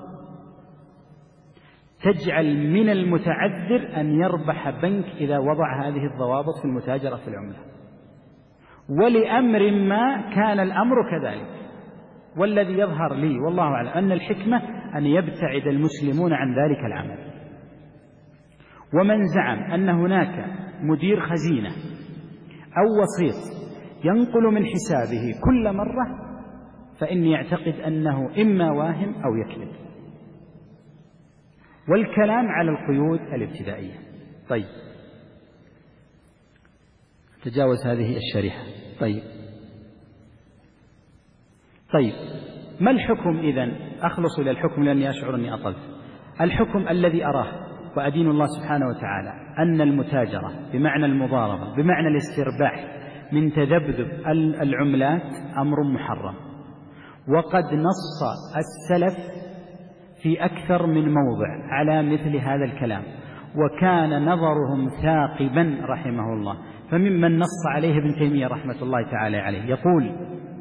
تجعل من المتعذر أن يربح بنك إذا وضع هذه الضوابط في المتاجرة في العملة، ولأمر ما كان الأمر كذلك. والذي يظهر لي والله أعلم أن الحكمة أن يبتعد المسلمون عن ذلك العمل. ومن زعم أن هناك مدير خزينة أو وسيط ينقل من حسابه كل مرة فإني أعتقد أنه إما واهم أو يكذب. والكلام على القيود الابتدائية. طيب تجاوز هذه الشريحة. طيب ما الحكم إذن؟ أخلص إلى الحكم لأني أشعر أني أطلت. الحكم الذي أراه وأدين الله سبحانه وتعالى أن المتاجرة بمعنى المضاربة بمعنى الاسترباح من تذبذب العملات أمر محرم، وقد نص السلف في أكثر من موضع على مثل هذا الكلام، وكان نظرهم ثاقبا رحمه الله. فممن نص عليه ابن تيمية رحمة الله تعالى عليه يقول: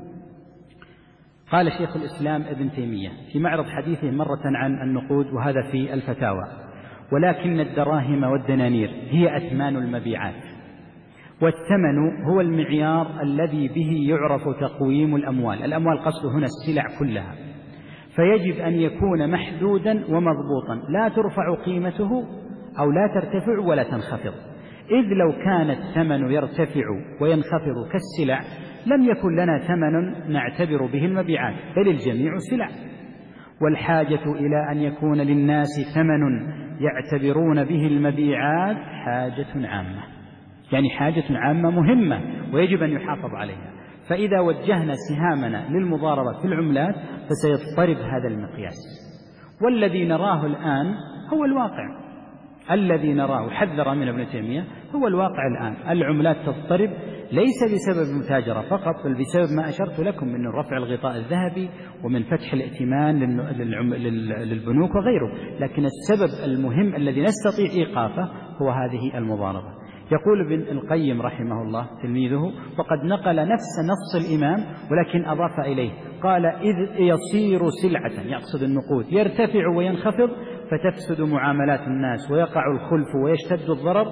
قال شيخ الإسلام ابن تيمية في معرض حديثه مرة عن النقود، وهذا في الفتاوى: ولكن الدراهم والدنانير هي أثمان المبيعات، والثمن هو المعيار الذي به يعرف تقويم الأموال. الأموال قصد هنا السلع كلها، فيجب أن يكون محدودا ومضبوطا، لا ترفع قيمته أو لا ترتفع ولا تنخفض، إذ لو كان الثمن يرتفع وينخفض كالسلع لم يكن لنا ثمن نعتبر به المبيعات، بل الجميع سلع. والحاجة إلى أن يكون للناس ثمن يعتبرون به المبيعات حاجة عامة، يعني حاجة عامة مهمة ويجب أن يحافظ عليها. فإذا وجهنا سهامنا للمضاربة في العملات فسيضطرب هذا المقياس. والذي نراه الآن هو الواقع، الذي نراه حذر من ابن تيمية هو الواقع الآن. العملات تضطرب ليس بسبب المتاجرة فقط، بل بسبب ما أشرت لكم من رفع الغطاء الذهبي ومن فتح الائتمان للبنوك وغيره. لكن السبب المهم الذي نستطيع إيقافه هو هذه المضاربة. يقول ابن القيم رحمه الله تلميذه، وقد نقل نفس نص الإمام ولكن أضاف إليه، قال: إذ يصير سلعة، يقصد النقود، يرتفع وينخفض فتفسد معاملات الناس ويقع الخلف ويشتد الضرر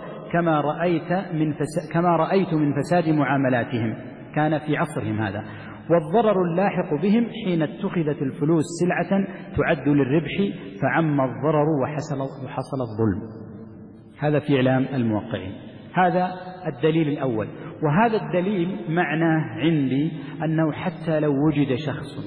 كما رأيت من فساد معاملاتهم، كان في عصرهم هذا، والضرر اللاحق بهم حين اتخذت الفلوس سلعة تعد للربح فعم الضرر وحصل الظلم. هذا في إعلام الموقعين. هذا الدليل الأول. وهذا الدليل معناه عندي أنه حتى لو وجد شخص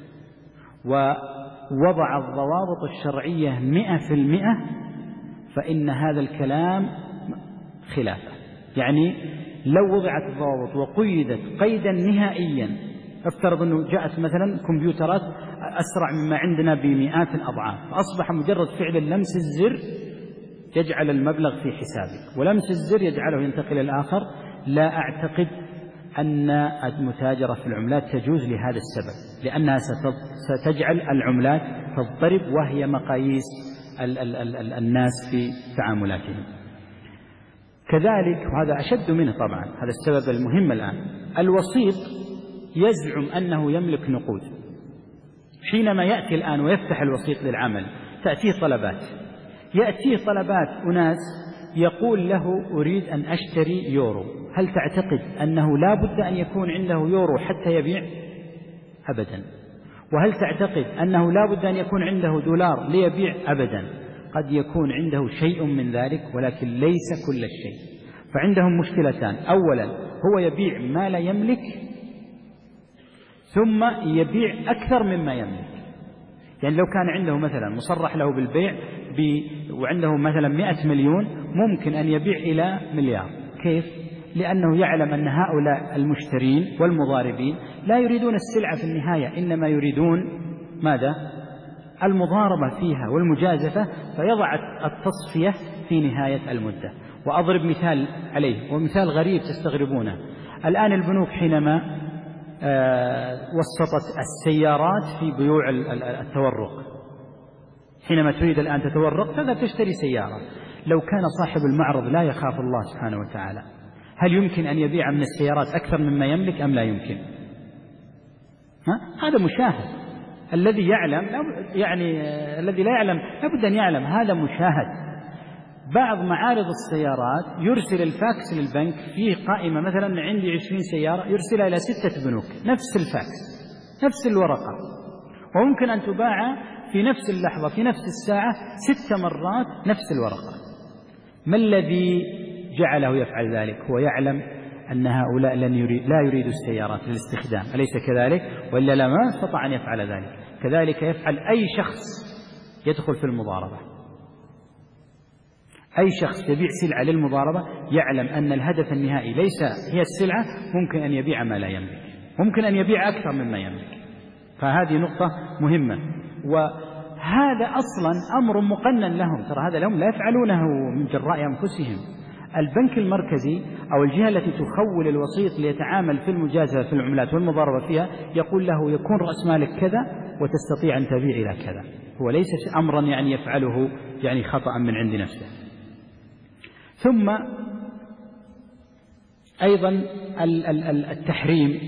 ووضع الضوابط الشرعية 100% فإن هذا الكلام خلافه. يعني لو وضعت الضوابط وقيدت قيدا نهائيا، افترض أنه جاءت مثلا كمبيوترات أسرع مما عندنا بمئات الأضعاف، فأصبح مجرد فعل لمس الزر يجعل المبلغ في حسابك، ولمس الزر يجعله ينتقل الآخر، لا أعتقد أن المتاجرة في العملات تجوز لهذا السبب، لأنها ستجعل العملات تضطرب وهي مقاييس الناس في تعاملاتهم. كذلك، وهذا أشد منه طبعا، هذا السبب المهم الآن، الوسيط يزعم أنه يملك نقود. حينما يأتي الآن ويفتح الوسيط للعمل تأتيه طلبات، يأتيه طلبات أناس يقول له أريد أن أشتري يورو، هل تعتقد أنه لا بد أن يكون عنده يورو حتى يبيع؟ أبدا. وهل تعتقد أنه لا بد أن يكون عنده دولار ليبيع؟ أبدا. قد يكون عنده شيء من ذلك ولكن ليس كل الشيء. فعندهم مشكلتان: أولا هو يبيع ما لا يملك، ثم يبيع أكثر مما يملك. يعني لو كان عنده مثلا مصرح له بالبيع وعنده مثلا 100 مليون، ممكن أن يبيع إلى مليار. كيف؟ لأنه يعلم أن هؤلاء المشترين والمضاربين لا يريدون السلعة في النهاية، إنما يريدون ماذا؟ المضاربة فيها والمجازفة، فيضع التصفية في نهاية المدة. وأضرب مثال عليه، ومثال غريب تستغربونه. الآن البنوك حينما وسطت السيارات في بيوع التورق، حينما تريد الآن تتورق تذهب تشتري سيارة. لو كان صاحب المعرض لا يخاف الله سبحانه وتعالى، هل يمكن أن يبيع من السيارات أكثر مما يملك أم لا يمكن؟ هذا مشاهد. الذي يعلم الذي لا يعلم لابد أن يعلم، هذا مشاهد. بعض معارض السيارات يرسل الفاكس للبنك فيه قائمة، مثلا عندي 20 سيارة، يرسلها إلى 6 بنوك، نفس الفاكس نفس الورقة، وممكن أن تباع في نفس اللحظة في نفس الساعة 6 مرات نفس الورقة. ما الذي جعله يفعل ذلك؟ هو يعلم أن هؤلاء لا يريد السيارات للاستخدام، أليس كذلك؟ وإلا لما استطاع أن يفعل ذلك. كذلك يفعل أي شخص يدخل في المضاربة. أي شخص يبيع سلعة للمضاربة يعلم أن الهدف النهائي ليس هي السلعة، ممكن أن يبيع ما لا يملك، ممكن أن يبيع أكثر مما يملك. فهذه نقطة مهمة، وهذا أصلا أمر مقنن لهم. ترى هذا لهم لا يفعلونه من جراء أنفسهم. البنك المركزي أو الجهة التي تخول الوسيط ليتعامل في المجازفة في العملات والمضاربة فيها يقول له يكون رأس مالك كذا وتستطيع أن تبيع إلى كذا. هو ليس أمرا يفعله خطأ من عند نفسه. ثم أيضا التحريم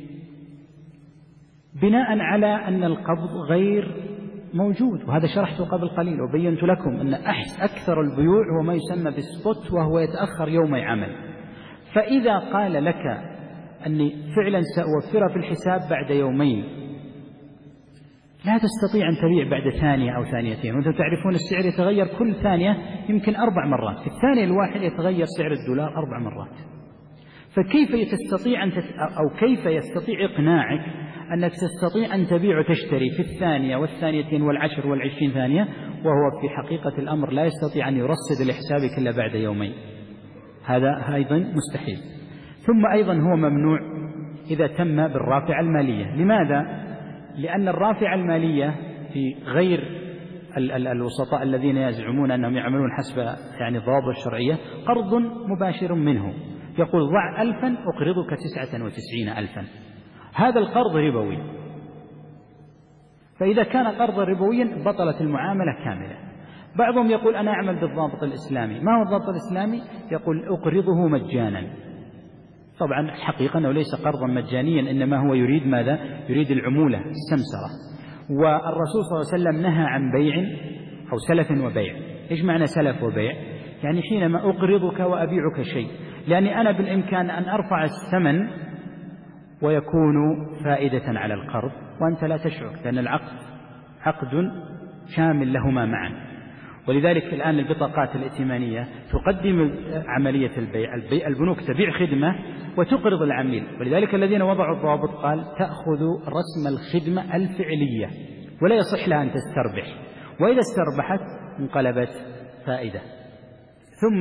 بناء على أن القبض غير موجود، وهذا شرحته قبل قليل وبينت لكم أن أكثر البيوع هو ما يسمى بالسبوت، وهو يتأخر يومي عمل. فإذا قال لك أني فعلا سأوفر في الحساب بعد يومين، لا تستطيع أن تبيع بعد ثانية أو ثانيتين، وأنتم تعرفون السعر يتغير كل ثانية يمكن 4 مرات، في الثانية الواحدة يتغير سعر الدولار 4 مرات. فكيف تستطيع كيف يستطيع إقناعك أنك تستطيع أن تبيع وتشتري في الثانية والثانيتين والعشر والعشرين ثانية، وهو في حقيقة الأمر لا يستطيع أن يرصد لحسابك إلا بعد يومين؟ هذا أيضا مستحيل. ثم أيضا هو ممنوع إذا تم بالرافعة المالية. لماذا؟ لأن الرافعة المالية في غير الوسطاء الذين يزعمون أنهم يعملون حسب الضوابط الشرعية قرض مباشر منه، يقول ضع 1000 أقرضك 99,000. هذا القرض ربوي، فإذا كان قرضا ربويا بطلت المعاملة كاملة. بعضهم يقول أنا أعمل بالضابط الإسلامي. ما هو الضابط الإسلامي؟ يقول أقرضه مجانا. طبعا حقيقة أنه ليس قرضا مجانيا، إنما هو يريد ماذا؟ يريد العمولة السمسرة. والرسول صلى الله عليه وسلم نهى عن بيع أو سلف وبيع. إيش معنى سلف وبيع؟ يعني حينما أقرضك وأبيعك شيء، لأني أنا بالإمكان أن أرفع الثمن ويكون فائدة على القرض وأنت لا تشعر، لأن العقد عقد شامل لهما معا. ولذلك الآن البطاقات الائتمانية تقدم عملية البيع، البنوك تبيع خدمة وتقرض العميل. ولذلك الذين وضعوا الضوابط قال تأخذ رسم الخدمة الفعلية ولا يصح لها أن تستربح، وإذا استربحت انقلبت فائدة. ثم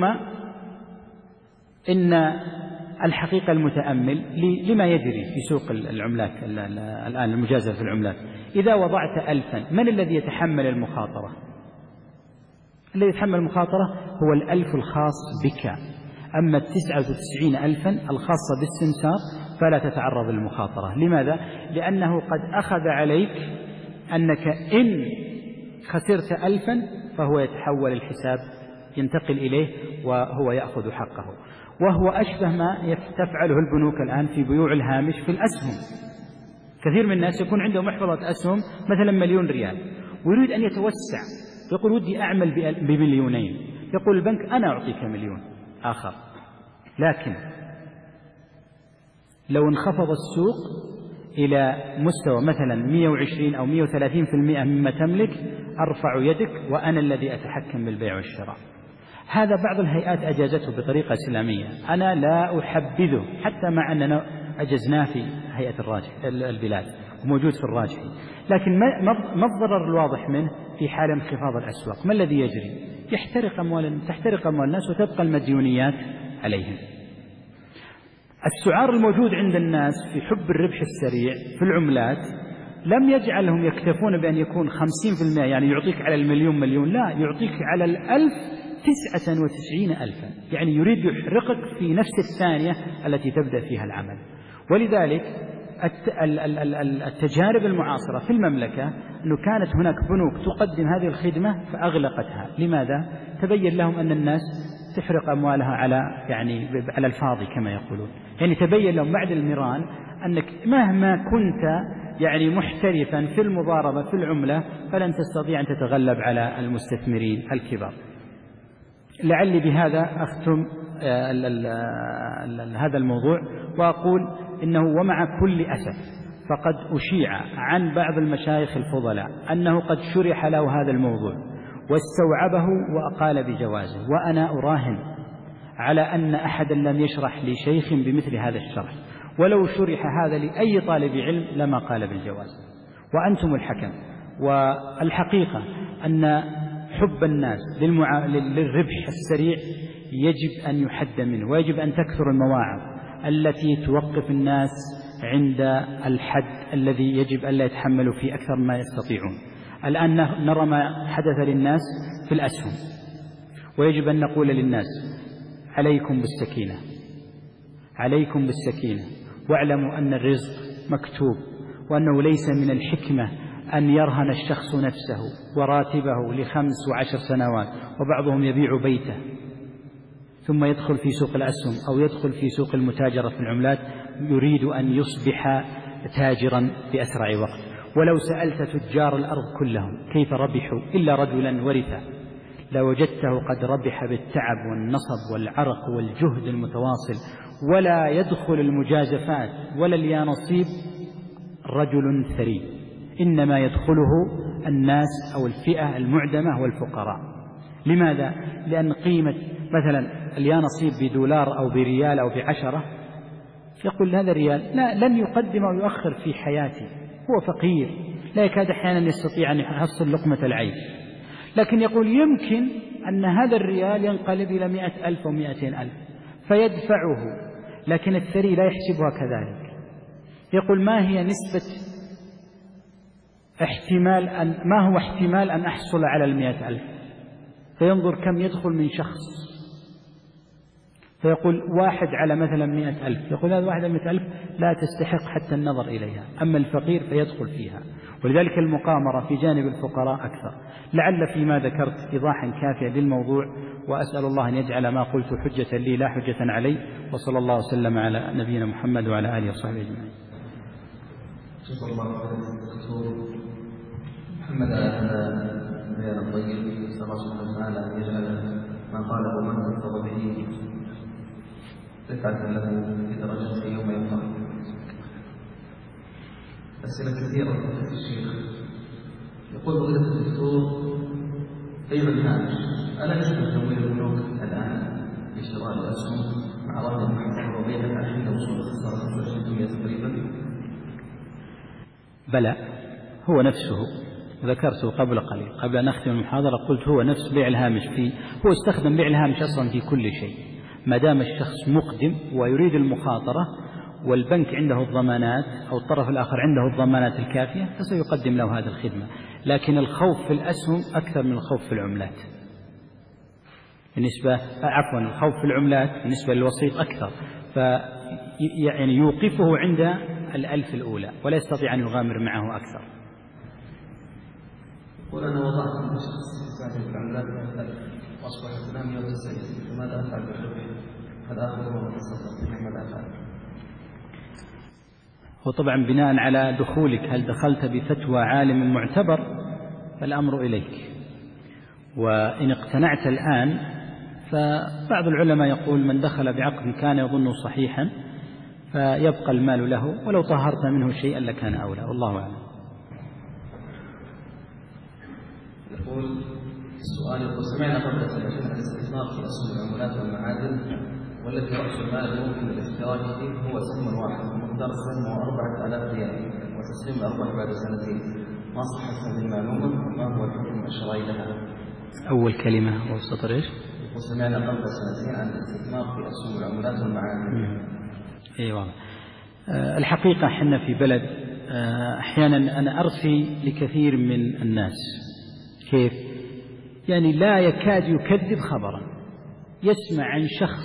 إن الحقيقة المتأمل لما يجري في سوق العملات الآن المجازفة في العملات، إذا وضعت 1000 من الذي يتحمل المخاطرة؟ الذي يتحمل المخاطرة هو 1000 الخاص بك. أما 99,000 الخاصة بالسمسار فلا تتعرض للمخاطرة. لماذا؟ لأنه قد أخذ عليك أنك إن خسرت 1000 فهو يتحول الحساب ينتقل إليه وهو يأخذ حقه. وهو أشبه ما تفعله البنوك الآن في بيوع الهامش في الأسهم. كثير من الناس يكون عنده محفظة مثلا 1,000,000 ريال ويريد أن يتوسع، يقول ودي أعمل ب2 مليون، يقول البنك أنا أعطيك 1,000,000 آخر، لكن لو انخفض السوق إلى مستوى مثلا 120 أو 130% مما تملك أرفع يدك وأنا الذي أتحكم بالبيع والشراء. هذا بعض الهيئات أجازته بطريقة إسلامية، أنا لا أحبذه حتى مع أننا أجزناه في هيئة الراجح البلاد وموجود في الراجح، لكن ما الضرر الواضح منه في حال انخفاض الأسواق؟ ما الذي يجري؟ تحترق أموال الناس وتبقى المديونيات عليهم. السعار الموجود عند الناس في حب الربح السريع في العملات لم يجعلهم يكتفون بأن يكون 50%، يعني يعطيك على 1,000,000 لا، يعطيك على 1,000 99,000، يعني يريد يحرقك في نفس الثانية التي تبدأ فيها العمل. ولذلك التجارب المعاصرة في المملكة أنه كانت هناك بنوك تقدم هذه الخدمة فأغلقتها. لماذا؟ تبين لهم أن الناس تحرق أموالها على الفاضي كما يقولون، يعني تبين لهم بعد المران أنك مهما كنت محترفا في المضاربة في العملة فلن تستطيع أن تتغلب على المستثمرين الكبار. لعلي بهذا أختم هذا الموضوع وأقول إنه ومع كل أسف فقد أشيع عن بعض المشايخ الفضلاء أنه قد شرح له هذا الموضوع واستوعبه وأقال بجوازه، وأنا أراهن على أن أحدا لم يشرح لشيخ بمثل هذا الشرح، ولو شرح هذا لأي طالب علم لما قال بالجواز، وأنتم الحكم. والحقيقة أن حب الناس للربح السريع يجب أن يحد منه، ويجب أن تكثر المواعظ التي توقف الناس عند الحد الذي يجب أن لا يتحملوا فيه أكثر ما يستطيعون. الآن نرى ما حدث للناس في الأسهم، ويجب أن نقول للناس عليكم بالسكينة، عليكم بالسكينة، واعلموا أن الرزق مكتوب، وأنه ليس من الحكمة أن يرهن الشخص نفسه وراتبه ل5 و10 سنوات، وبعضهم يبيع بيته ثم يدخل في سوق الأسهم أو يدخل في سوق المتاجرة في العملات يريد أن يصبح تاجرا بأسرع وقت. ولو سألت تجار الأرض كلهم كيف ربحوا إلا رجلا ورثا لوجدته قد ربح بالتعب والنصب والعرق والجهد المتواصل، ولا يدخل المجازفات ولا اليانصيب رجل ثري، إنما يدخله الناس أو الفئة المعدمة والفقراء. لماذا؟ لأن قيمة مثلا اليانصيب $1 أو بريال أو ب10 يقول هذا ريال لن يقدم أو يؤخر في حياتي، هو فقير لا يكاد أحيانا يستطيع أن يحصل لقمة العيش، لكن يقول يمكن أن هذا الريال ينقلب إلى 100,000 أو 200,000 فيدفعه، لكن الثري لا يحسبها كذلك. يقول ما هي نسبة ما هو احتمال أن أحصل على 100,000، فينظر كم يدخل من شخص فيقول 1 على مثلا 100,000، يقول هذا 1 على 100,000 لا تستحق حتى النظر إليها، أما الفقير فيدخل فيها. ولذلك المقامرة في جانب الفقراء أكثر. لعل فيما ذكرت إيضاحا كافيا للموضوع، وأسأل الله أن يجعل ما قلت حجة لي لا حجة علي، وصلى الله وسلم على نبينا محمد وعلى آله وصحبه أجمعين. شكرا الله الدكتور محمد على هذا البيان الطيب. نسأل الله سبحانه وتعالى أن يجعل ما قاله وما تلفظ به رفعة له في درجته يوم يلقاه. أسئلة كثيرة في الشيخ. يقول فضيلة الدكتور أيها الهامش، ألا يجوز تمويل البنوك الآن لشراء الأسهم مع رهن محفظة وبيعها عند وصول الخسارة 25% تقريبا؟ بلى، هو نفسه ذكرته قبل قليل قبل أن أختم المحاضرة، قلت هو نفس بيع الهامش هو استخدم بيع الهامش أصلا في كل شيء، ما دام الشخص مقدم ويريد المخاطرة والبنك عنده الضمانات أو الطرف الآخر عنده الضمانات الكافية فسيقدم له هذه الخدمة. لكن الخوف في الأسهم أكثر من الخوف في العملات، الخوف في العملات بالنسبة للوسيط أكثر، يعني يوقفه عند 1,000 الأولى ولا يستطيع أن يغامر معه أكثر. أنا وضعت الشخص بعد العملات أصبحت 190، فماذا أفعل بالربح؟ هل آخذ وأتصدق؟ ماذا أفعل؟ وطبعا بناء على دخولك، هل دخلت بفتوى عالم معتبر فالأمر إليك، وإن اقتنعت الآن فبعض العلماء يقول من دخل بعقد كان يظنه صحيحا فيبقى المال له، ولو طهرت منه شيئا لكان أولى، والله أعلم. يقول السؤال: يقول سمعنا قبل سنتين عن الاستثمار في أسهم العملات والمعادن، والذي رأس المال ممكن الافتراض فيه هو سهم واحد ومقدار سهمه 4000 ريال وتسليم الأرباح بعد سنتين، ما صحت هذه المعلومة وما هو الحكم الشرعي لها؟ أول كلمة وسطر إيش؟ وسمعنا قبل سنتين عن الاستثمار في أسهم العملات والمعادن. أيوة. الحقيقة حنا في بلد أحيانا أنا أرثي لكثير من الناس، كيف؟ يعني لا يكاد يكذب خبرا، يسمع عن شخص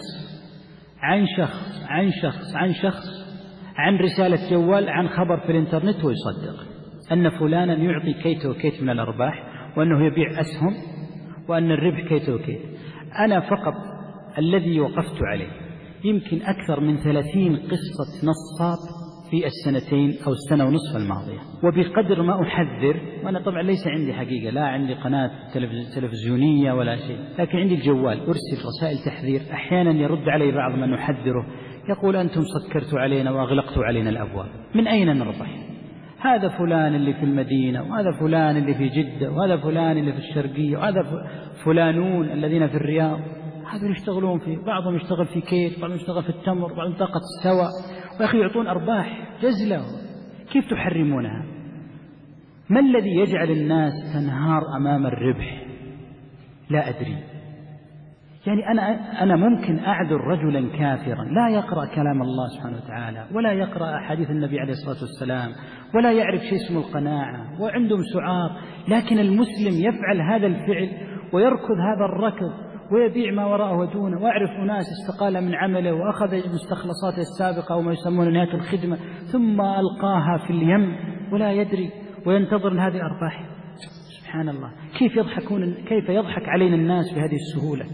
عن شخص عن شخص عن شخص عن رسالة جوال عن خبر في الإنترنت ويصدق أن فلانا يعطي كيت وكيت من الأرباح، وأنه يبيع أسهم، وأن الربح كيت وكيت. أنا فقط الذي وقفت عليه يمكن أكثر من 30 قصة نصاب في السنتين أو السنة ونصف الماضية، وبقدر ما أحذر، وأنا طبعا ليس عندي حقيقة، لا عندي قناة تلفزيونية ولا شيء، لكن عندي الجوال أرسل رسائل تحذير. أحيانا يرد علي بعض من أحذره يقول أنتم سكرتوا علينا وأغلقتوا علينا الأبواب، من أين نربح؟ هذا فلان اللي في المدينة، وهذا فلان اللي في جدة، وهذا فلان اللي في الشرقية، وهذا فلانون الذين في الرياض، هذول يشتغلون فيه، بعضهم يشتغل في كيت، بعضهم يشتغل في التمر، بعضهم طاقة السواء، وأخي يعطون أرباح جزلة. كيف تحرمونها؟ ما الذي يجعل الناس تنهار أمام الربح؟ لا أدري. يعني أنا ممكن أعذر رجلا كافرا لا يقرأ كلام الله سبحانه وتعالى، ولا يقرأ أحاديث النبي عليه الصلاة والسلام، ولا يعرف شيء اسمه القناعة، وعندهم سعار، لكن المسلم يفعل هذا الفعل ويركض هذا الركض ويبيع ما وراءه ودونه. وأعرف أناس استقال من عمله وأخذ مستخلصاته السابقة وما يسمون نهاية الخدمة ثم ألقاها في اليم ولا يدري، وينتظر هذه الأرباح. سبحان الله، كيف يضحك علينا الناس بهذه السهولة؟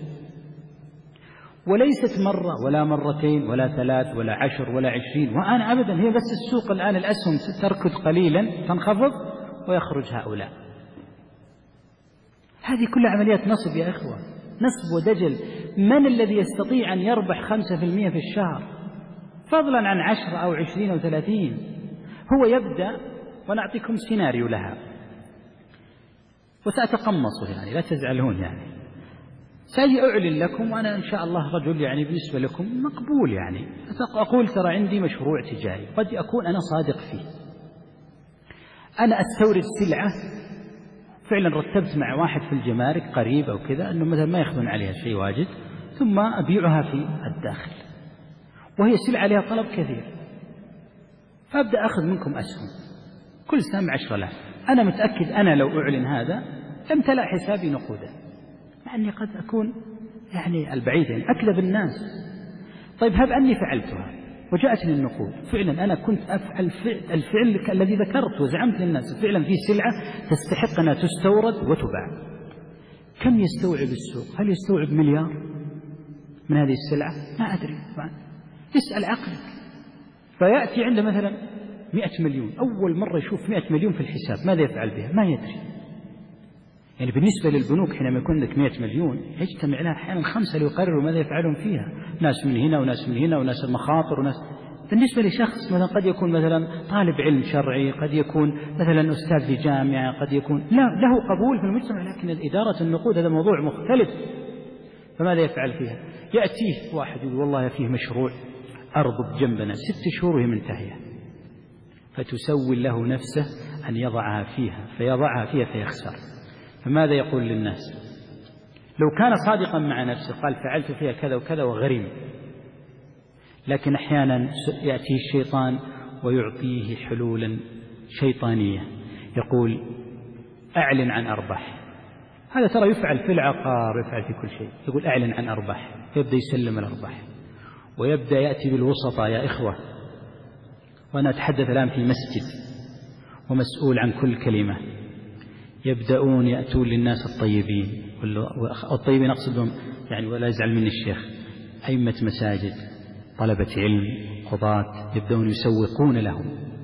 وليست مرة ولا مرتين ولا 3 ولا 10 ولا 20، وأنا أبدا، هي بس السوق الآن الأسهم تركض قليلا تنخفض ويخرج هؤلاء. هذه كلها عمليات نصب يا إخوة، نصب ودجل. من الذي يستطيع أن يربح 5% في الشهر، فضلا عن 10 أو 20 أو 30؟ هو يبدأ، ونعطيكم سيناريو لها وسأتقمصه، يعني لا تزعلون، يعني سأجي أعلن لكم، وأنا إن شاء الله رجل يعني بالنسبة لكم مقبول، يعني أقول ترى عندي مشروع تجاري قد أكون أنا صادق فيه. أنا أستورد سلعة فعلا رتبت مع واحد في الجمارك قريب أو كذا أنه مثلا ما يأخذون عليها شيء واجد، ثم أبيعها في الداخل، وهي سلعة لها طلب كثير، فأبدأ أخذ منكم أسهم كل سهم 10,000. أنا متأكد أنا لو أعلن هذا امتلأ حسابي نقودا، مع أني قد أكون يعني البعيد أكذب الناس. طيب هب أني فعلتها وجاءتني النقود، فعلا أنا كنت أفعل الفعل الذي ذكرت وزعمت للناس، فعلا في سلعة تستحق أنها تستورد وتباع. كم يستوعب السوق؟ هل يستوعب مليار من هذه السلعة؟ ما أدري. اسأل عقلك. فيأتي عنده مثلا 100 مليون، أول مرة يشوف 100 مليون في الحساب، ماذا يفعل بها؟ ما يدري. يعني بالنسبة للبنوك حينما يكون لك 100 مليون يجتمع لها أحيانا 5 ليقرروا ماذا يفعلون فيها، ناس من هنا وناس من هنا وناس المخاطر وناس. بالنسبة لشخص مثلا قد يكون مثلا طالب علم شرعي، قد يكون مثلا أستاذ في جامعة، قد يكون له قبول في المجتمع، لكن إدارة النقود هذا موضوع مختلف. فماذا يفعل فيها؟ يأتيه واحد يقول والله فيه مشروع أرض بجنبنا 6 شهور وهي منتهية، فتسول له نفسه أن يضعها فيها، فيضعها فيها فيخسر. فماذا يقول للناس؟ لو كان صادقا مع نفسه قال فعلت فيها كذا وكذا وغريم، لكن أحيانا يأتيه الشيطان ويعطيه حلولا شيطانية، يقول أعلن عن أرباح. هذا ترى يفعل في العقار، يفعل في كل شيء، يقول أعلن عن أرباح، يبدأ يسلم الأرباح ويبدأ يأتي بالوسطى. يا إخوة، وأنا أتحدث الآن في مسجد ومسؤول عن كل كلمة، يبدأون يأتون للناس الطيبين، والطيبين أقصدهم يعني ولا يزعل من الشيخ، أئمة مساجد، طلبة علم، قضاة، يبدأون يسوقون لهم.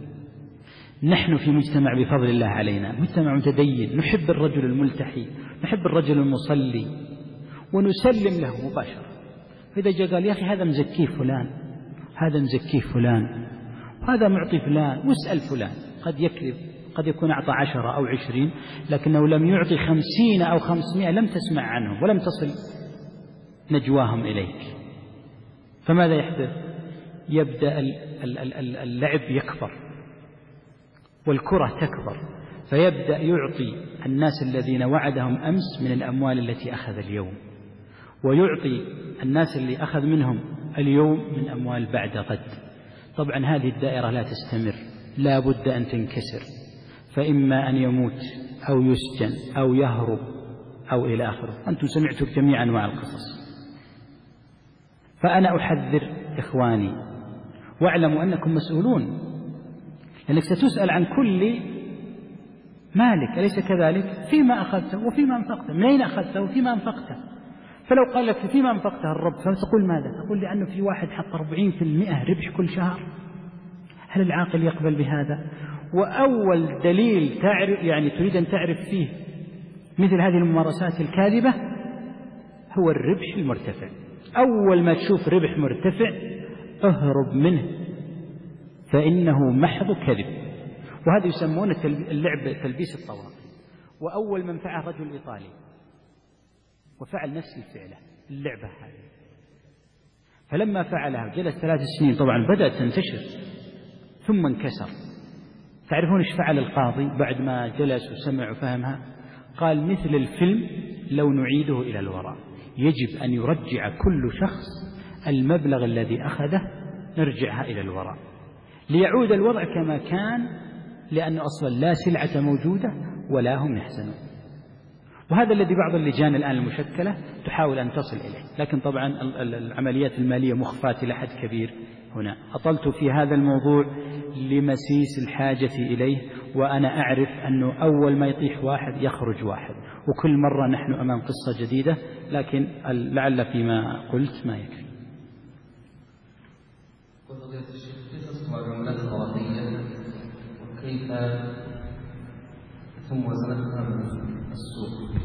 نحن في مجتمع بفضل الله علينا مجتمع متدين، نحب الرجل الملتحي، نحب الرجل المصلي، ونسلم له مباشرة. فإذا جاء قال يا أخي هذا مزكيه فلان، هذا مزكيه فلان، وهذا معطي فلان، واسأل فلان، قد يكذب، قد يكون أعطى 10 أو 20 لكنه لم يعطي 50 أو 500 لم تسمع عنهم ولم تصل نجواهم إليك. فماذا يحدث؟ يبدأ اللعب يكبر والكرة تكبر، فيبدأ يعطي الناس الذين وعدهم أمس من الأموال التي أخذ اليوم، ويعطي الناس اللي أخذ منهم اليوم من أموال بعد غد. طبعا هذه الدائرة لا تستمر، لا بد أن تنكسر، فإما أن يموت أو يسجن أو يهرب أو إلى آخره. أنتم سمعتم جميع أنواع القصص. فأنا أحذر إخواني، واعلموا أنكم مسؤولون، لأنك ستسأل عن كل مالك، أليس كذلك؟ فيما أخذته وفيما أنفقته، من أين أخذته وفيما أنفقته. فلو قال لك فيما أنفقته الرب، فتقول ماذا؟ تقول لأنه في واحد حط 40% ربح كل شهر. هل العاقل يقبل بهذا؟ وأول دليل تعرف يعني تريد أن تعرف فيه مثل هذه الممارسات الكاذبة هو الربح المرتفع. أول ما تشوف ربح مرتفع اهرب منه، فإنه محض كذب. وهذا يسمون اللعب تلبيس الطواقي. وأول من فعل رجل إيطالي وفعل نفس الفعلة اللعبة هذه، فلما فعلها جلس 3 سنين، طبعا بدأت تنتشر ثم انكسر. تعرفون ايش فعل القاضي بعد ما جلس وسمع وفهمها؟ قال مثل الفيلم لو نعيده إلى الوراء، يجب أن يرجع كل شخص المبلغ الذي أخذه، نرجعها إلى الوراء ليعود الوضع كما كان، لأن أصلا لا سلعة موجودة ولا هم يحزنون. وهذا الذي بعض اللجان الآن المشكلة تحاول أن تصل إليه، لكن طبعا العمليات المالية مخفاة إلى حد كبير. هنا أطلت في هذا الموضوع لمسيس الحاجة إليه، وأنا أعرف أنه أول ما يطيح واحد يخرج واحد، وكل مرة نحن أمام قصة جديدة، لكن لعل فيما قلت ما يكفي. العملات الورقية وكيف ثم وزنتها من السوق.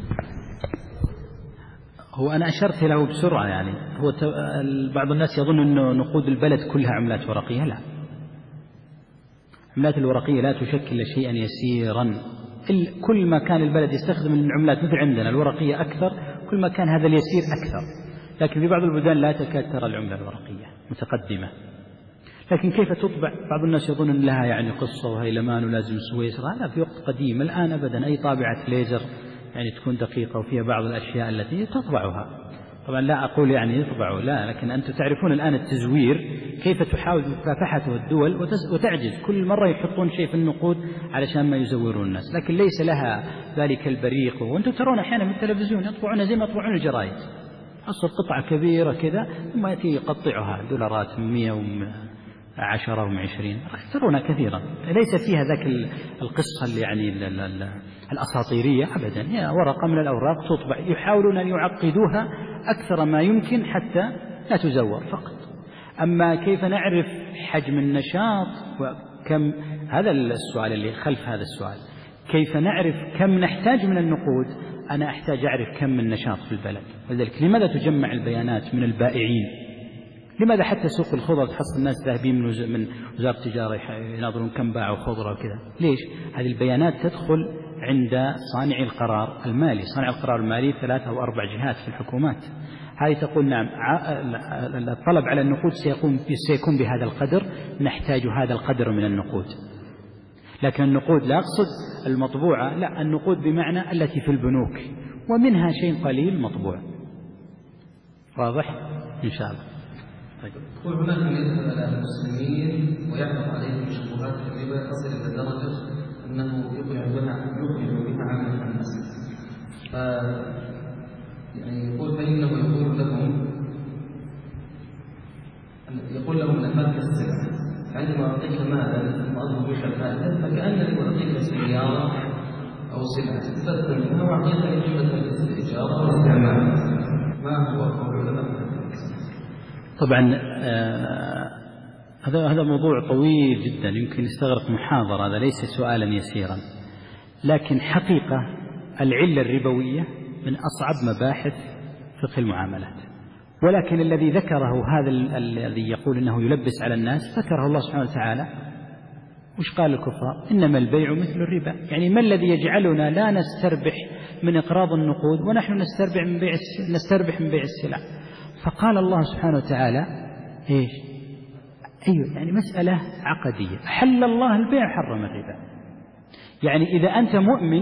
هو أنا أشرت له بسرعة، يعني هو بعض الناس يظن أنه نقود البلد كلها عملات ورقية. لا، العملات الورقية لا تشكل شيئا يسيرا. كل ما كان البلد يستخدم العملات مثل عندنا الورقية أكثر، كل ما كان هذا اليسير أكثر. لكن في بعض البلدان لا تكاد ترى العملة الورقية متقدمة. لكن كيف تطبع؟ بعض الناس يظن أن لها يعني قصة وهيلمان ولازم سويسرا. لا، في وقت قديم. الآن أبدا أي طابعة ليزر يعني تكون دقيقة وفيها بعض الأشياء التي تطبعها. طبعا لا أقول يعني يطبعوا، لا، لكن أنتم تعرفون الآن التزوير كيف تحاول مكافحته الدول وتعجز. كل مرة يحطون شيء في النقود علشان ما يزورون الناس، لكن ليس لها ذلك البريق. وأنتم ترون أحيانا في التلفزيون يطبعونها زي ما يطبعون الجرائد، أصل قطعة كبيرة كذا ثم يأتي يقطعها دولارات 110 و20، ترونها كثيرا. ليس فيها ذاك القصة اللي يعني الأساطيرية أبدا، هي ورقة من الأوراق تطبع. يحاولون أن يعقدوها أكثر ما يمكن حتى لا تزور فقط. أما كيف نعرف حجم النشاط وكم، هذا السؤال اللي خلف هذا السؤال، كيف نعرف كم نحتاج من النقود؟ أنا أحتاج أعرف كم من نشاط في البلد. ولذلك لماذا تجمع البيانات من البائعين؟ لماذا حتى سوق الخضر تحصل الناس ذاهبين من وزارة التجارة يناظرون كم باعوا خضرة وكذا؟ ليش؟ هذه البيانات تدخل عند صانع القرار المالي. صانع القرار المالي 3 أو 4 جهات في الحكومات. هذه تقول نعم الطلب على النقود سيكون بهذا القدر، نحتاج هذا القدر من النقود. لكن النقود لا أقصد المطبوعة، لا، النقود بمعنى التي في البنوك، ومنها شيء قليل مطبوع. واضح إن شاء الله. طيب. هناك من يذهب على المسلمين ويعرض عليهم شبهات الربا تصل إلى درجة أنه يقنع بها عامة الناس. يعني يقول فإنه يقول لهم أن المال كالسلعة، عندما أعطيك مالا ثم أظهر بك المال فكأنني أعطيك سيارة أو سلعة استفدت منها وأعطيتني قيمة الإجارة والاستعمال. ما هو قول العلماء؟ طبعا هذا موضوع طويل جدا يمكن يستغرق محاضرة، هذا ليس سؤالا يسيرا. لكن حقيقة العلة الربوية من أصعب مباحث فقه المعاملات. ولكن الذي ذكره هذا الذي يقول إنه يلبس على الناس ذكره الله سبحانه وتعالى، وش قال الكفار؟ إنما البيع مثل الربا. يعني ما الذي يجعلنا لا نستربح من إقراض النقود ونحن نستربح من بيع السلع؟ فقال الله سبحانه وتعالى إيش؟ أيوة، يعني مسألة عقدية. حل الله البيع حرم الربا. يعني إذا أنت مؤمن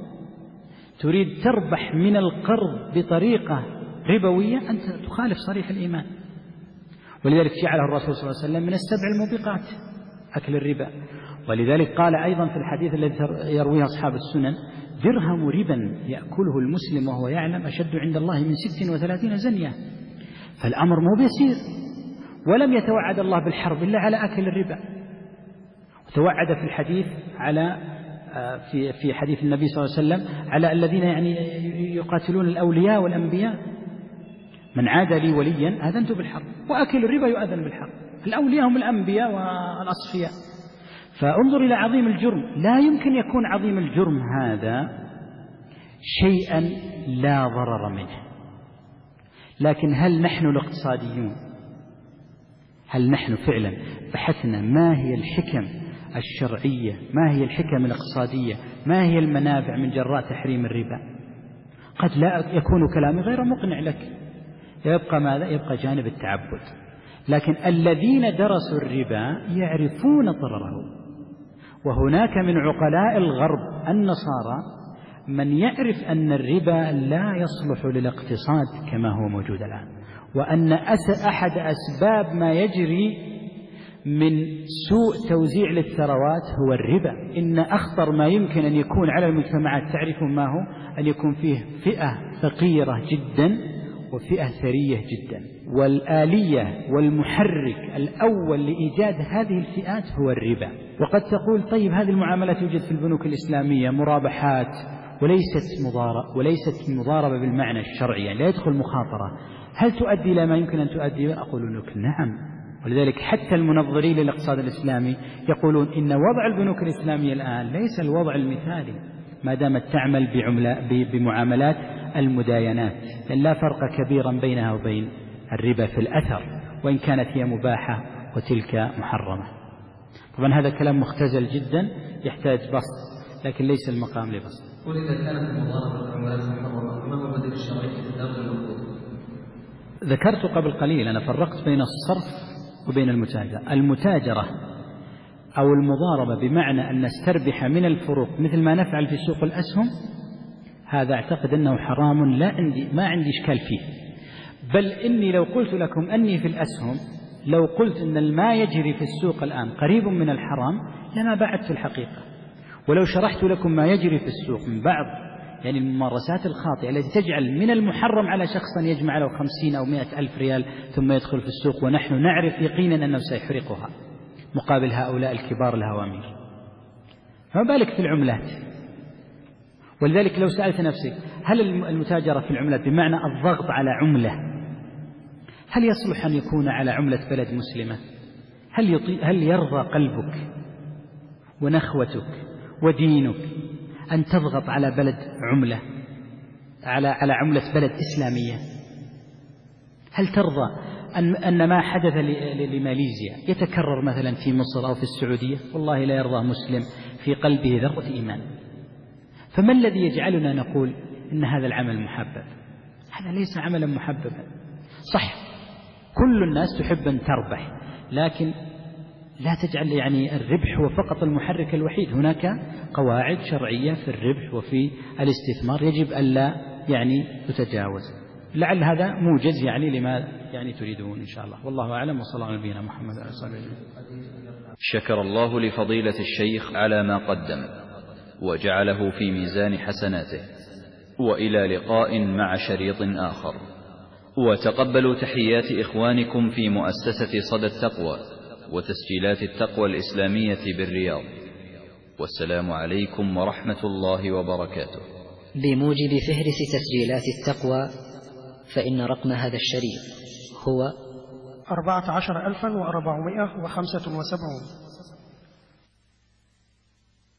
تريد تربح من القرض بطريقة ربوية أنت تخالف صريح الإيمان. ولذلك جعله الرسول صلى الله عليه وسلم من السبع الموبقات أكل الربا. ولذلك قال أيضا في الحديث الذي يرويه أصحاب السنن: درهم ربا يأكله المسلم وهو يعلم أشد عند الله من 36 زنية. فالأمر مو بيسير. ولم يتوعد الله بالحرب إلا على أكل الربا، وتوعد في الحديث على في حديث النبي صلى الله عليه وسلم على الذين يعني يقاتلون الأولياء والأنبياء: من عاد لي وليا آذنت بالحرب. وأكل الربا يؤذن بالحرب. الأولياء هم الأنبياء والأصفياء. فانظر إلى عظيم الجرم. لا يمكن يكون عظيم الجرم هذا شيئا لا ضرر منه. لكن هل نحن الاقتصاديون، هل نحن فعلا بحثنا ما هي الحكم الشرعية، ما هي الحكم الاقتصادية، ما هي المنافع من جراء تحريم الربا؟ قد لا يكون كلامي غير مقنع لك، يبقى ماذا؟ يبقى جانب التعبد. لكن الذين درسوا الربا يعرفون ضرره. وهناك من عقلاء الغرب النصارى من يعرف أن الربا لا يصلح للاقتصاد كما هو موجود الآن، وأن أحد أسباب ما يجري من سوء توزيع للثروات هو الربا. إن أخطر ما يمكن أن يكون على المجتمعات تعرفون ما هو؟ أن يكون فيه فئة فقيرة جدا وفئة ثرية جدا، والآلية والمحرك الأول لإيجاد هذه الفئات هو الربا. وقد تقول طيب هذه المعاملات توجد في البنوك الإسلامية مرابحات وليست مضاربة بالمعنى الشرعي، يعني لا يدخل مخاطرة. هل تؤدي إلى ما يمكن أن تؤدي؟ أقول لك نعم. ولذلك حتى المنظرين للاقتصاد الإسلامي يقولون إن وضع البنوك الإسلامية الآن ليس الوضع المثالي ما دامت تعمل بمعاملات المداينات، لأن لا فرق كبيرا بينها وبين الربا في الأثر، وإن كانت هي مباحة وتلك محرمة. طبعا هذا كلام مختزل جدا يحتاج بسط، لكن ليس المقام لبسط. وإذا كانت المضاربة بالعملات محرمة ما هو البديل الشرعي في تداول النقود؟ ذكرت قبل قليل أنا فرقت بين الصرف وبين المتاجرة. المتاجرة أو المضاربة بمعنى أن نستربح من الفروق مثل ما نفعل في سوق الأسهم، هذا أعتقد أنه حرام، ما عندي إشكال فيه. بل إني لو قلت لكم أني في الأسهم، لو قلت أن ما يجري في السوق الآن قريب من الحرام لما بعدت الحقيقة. ولو شرحت لكم ما يجري في السوق من بعض يعني الممارسات الخاطئة التي تجعل من المحرم على شخصا يجمع له 50 أو 100 ألف ريال ثم يدخل في السوق ونحن نعرف يقينا أنه سيحرقها مقابل هؤلاء الكبار الهوامير، فما بالك في العملات. ولذلك لو سألت نفسك هل المتاجرة في العملات بمعنى الضغط على عملة هل يصلح أن يكون على عملة بلد مسلمة؟ هل يرضى قلبك ونخوتك ودينك أن تضغط على بلد عملة على عملة بلد إسلامية؟ هل ترضى أن ما حدث لماليزيا يتكرر مثلا في مصر أو في السعودية؟ والله لا يرضى مسلم في قلبه ذرة إيمان. فما الذي يجعلنا نقول إن هذا العمل محبب؟ هذا ليس عملا محببا. صح كل الناس تحب أن تربح، لكن لا تجعل يعني الربح هو فقط المحرك الوحيد. هناك قواعد شرعية في الربح وفي الاستثمار يجب ألا يعني تتجاوز. لعل هذا موجز يعني لما يعني تريدون إن شاء الله. والله أعلم، وصلى الله على نبينا محمد وعلى آله وصحبه. شكر الله لفضيلة الشيخ على ما قدم وجعله في ميزان حسناته، وإلى لقاء مع شريط آخر. وتقبلوا تحيات إخوانكم في مؤسسة صدى التقوى وتسجيلات التقوى الإسلامية بالرياض. والسلام عليكم ورحمة الله وبركاته. بموجب فهرس تسجيلات التقوى فإن رقم هذا الشريط هو 14475.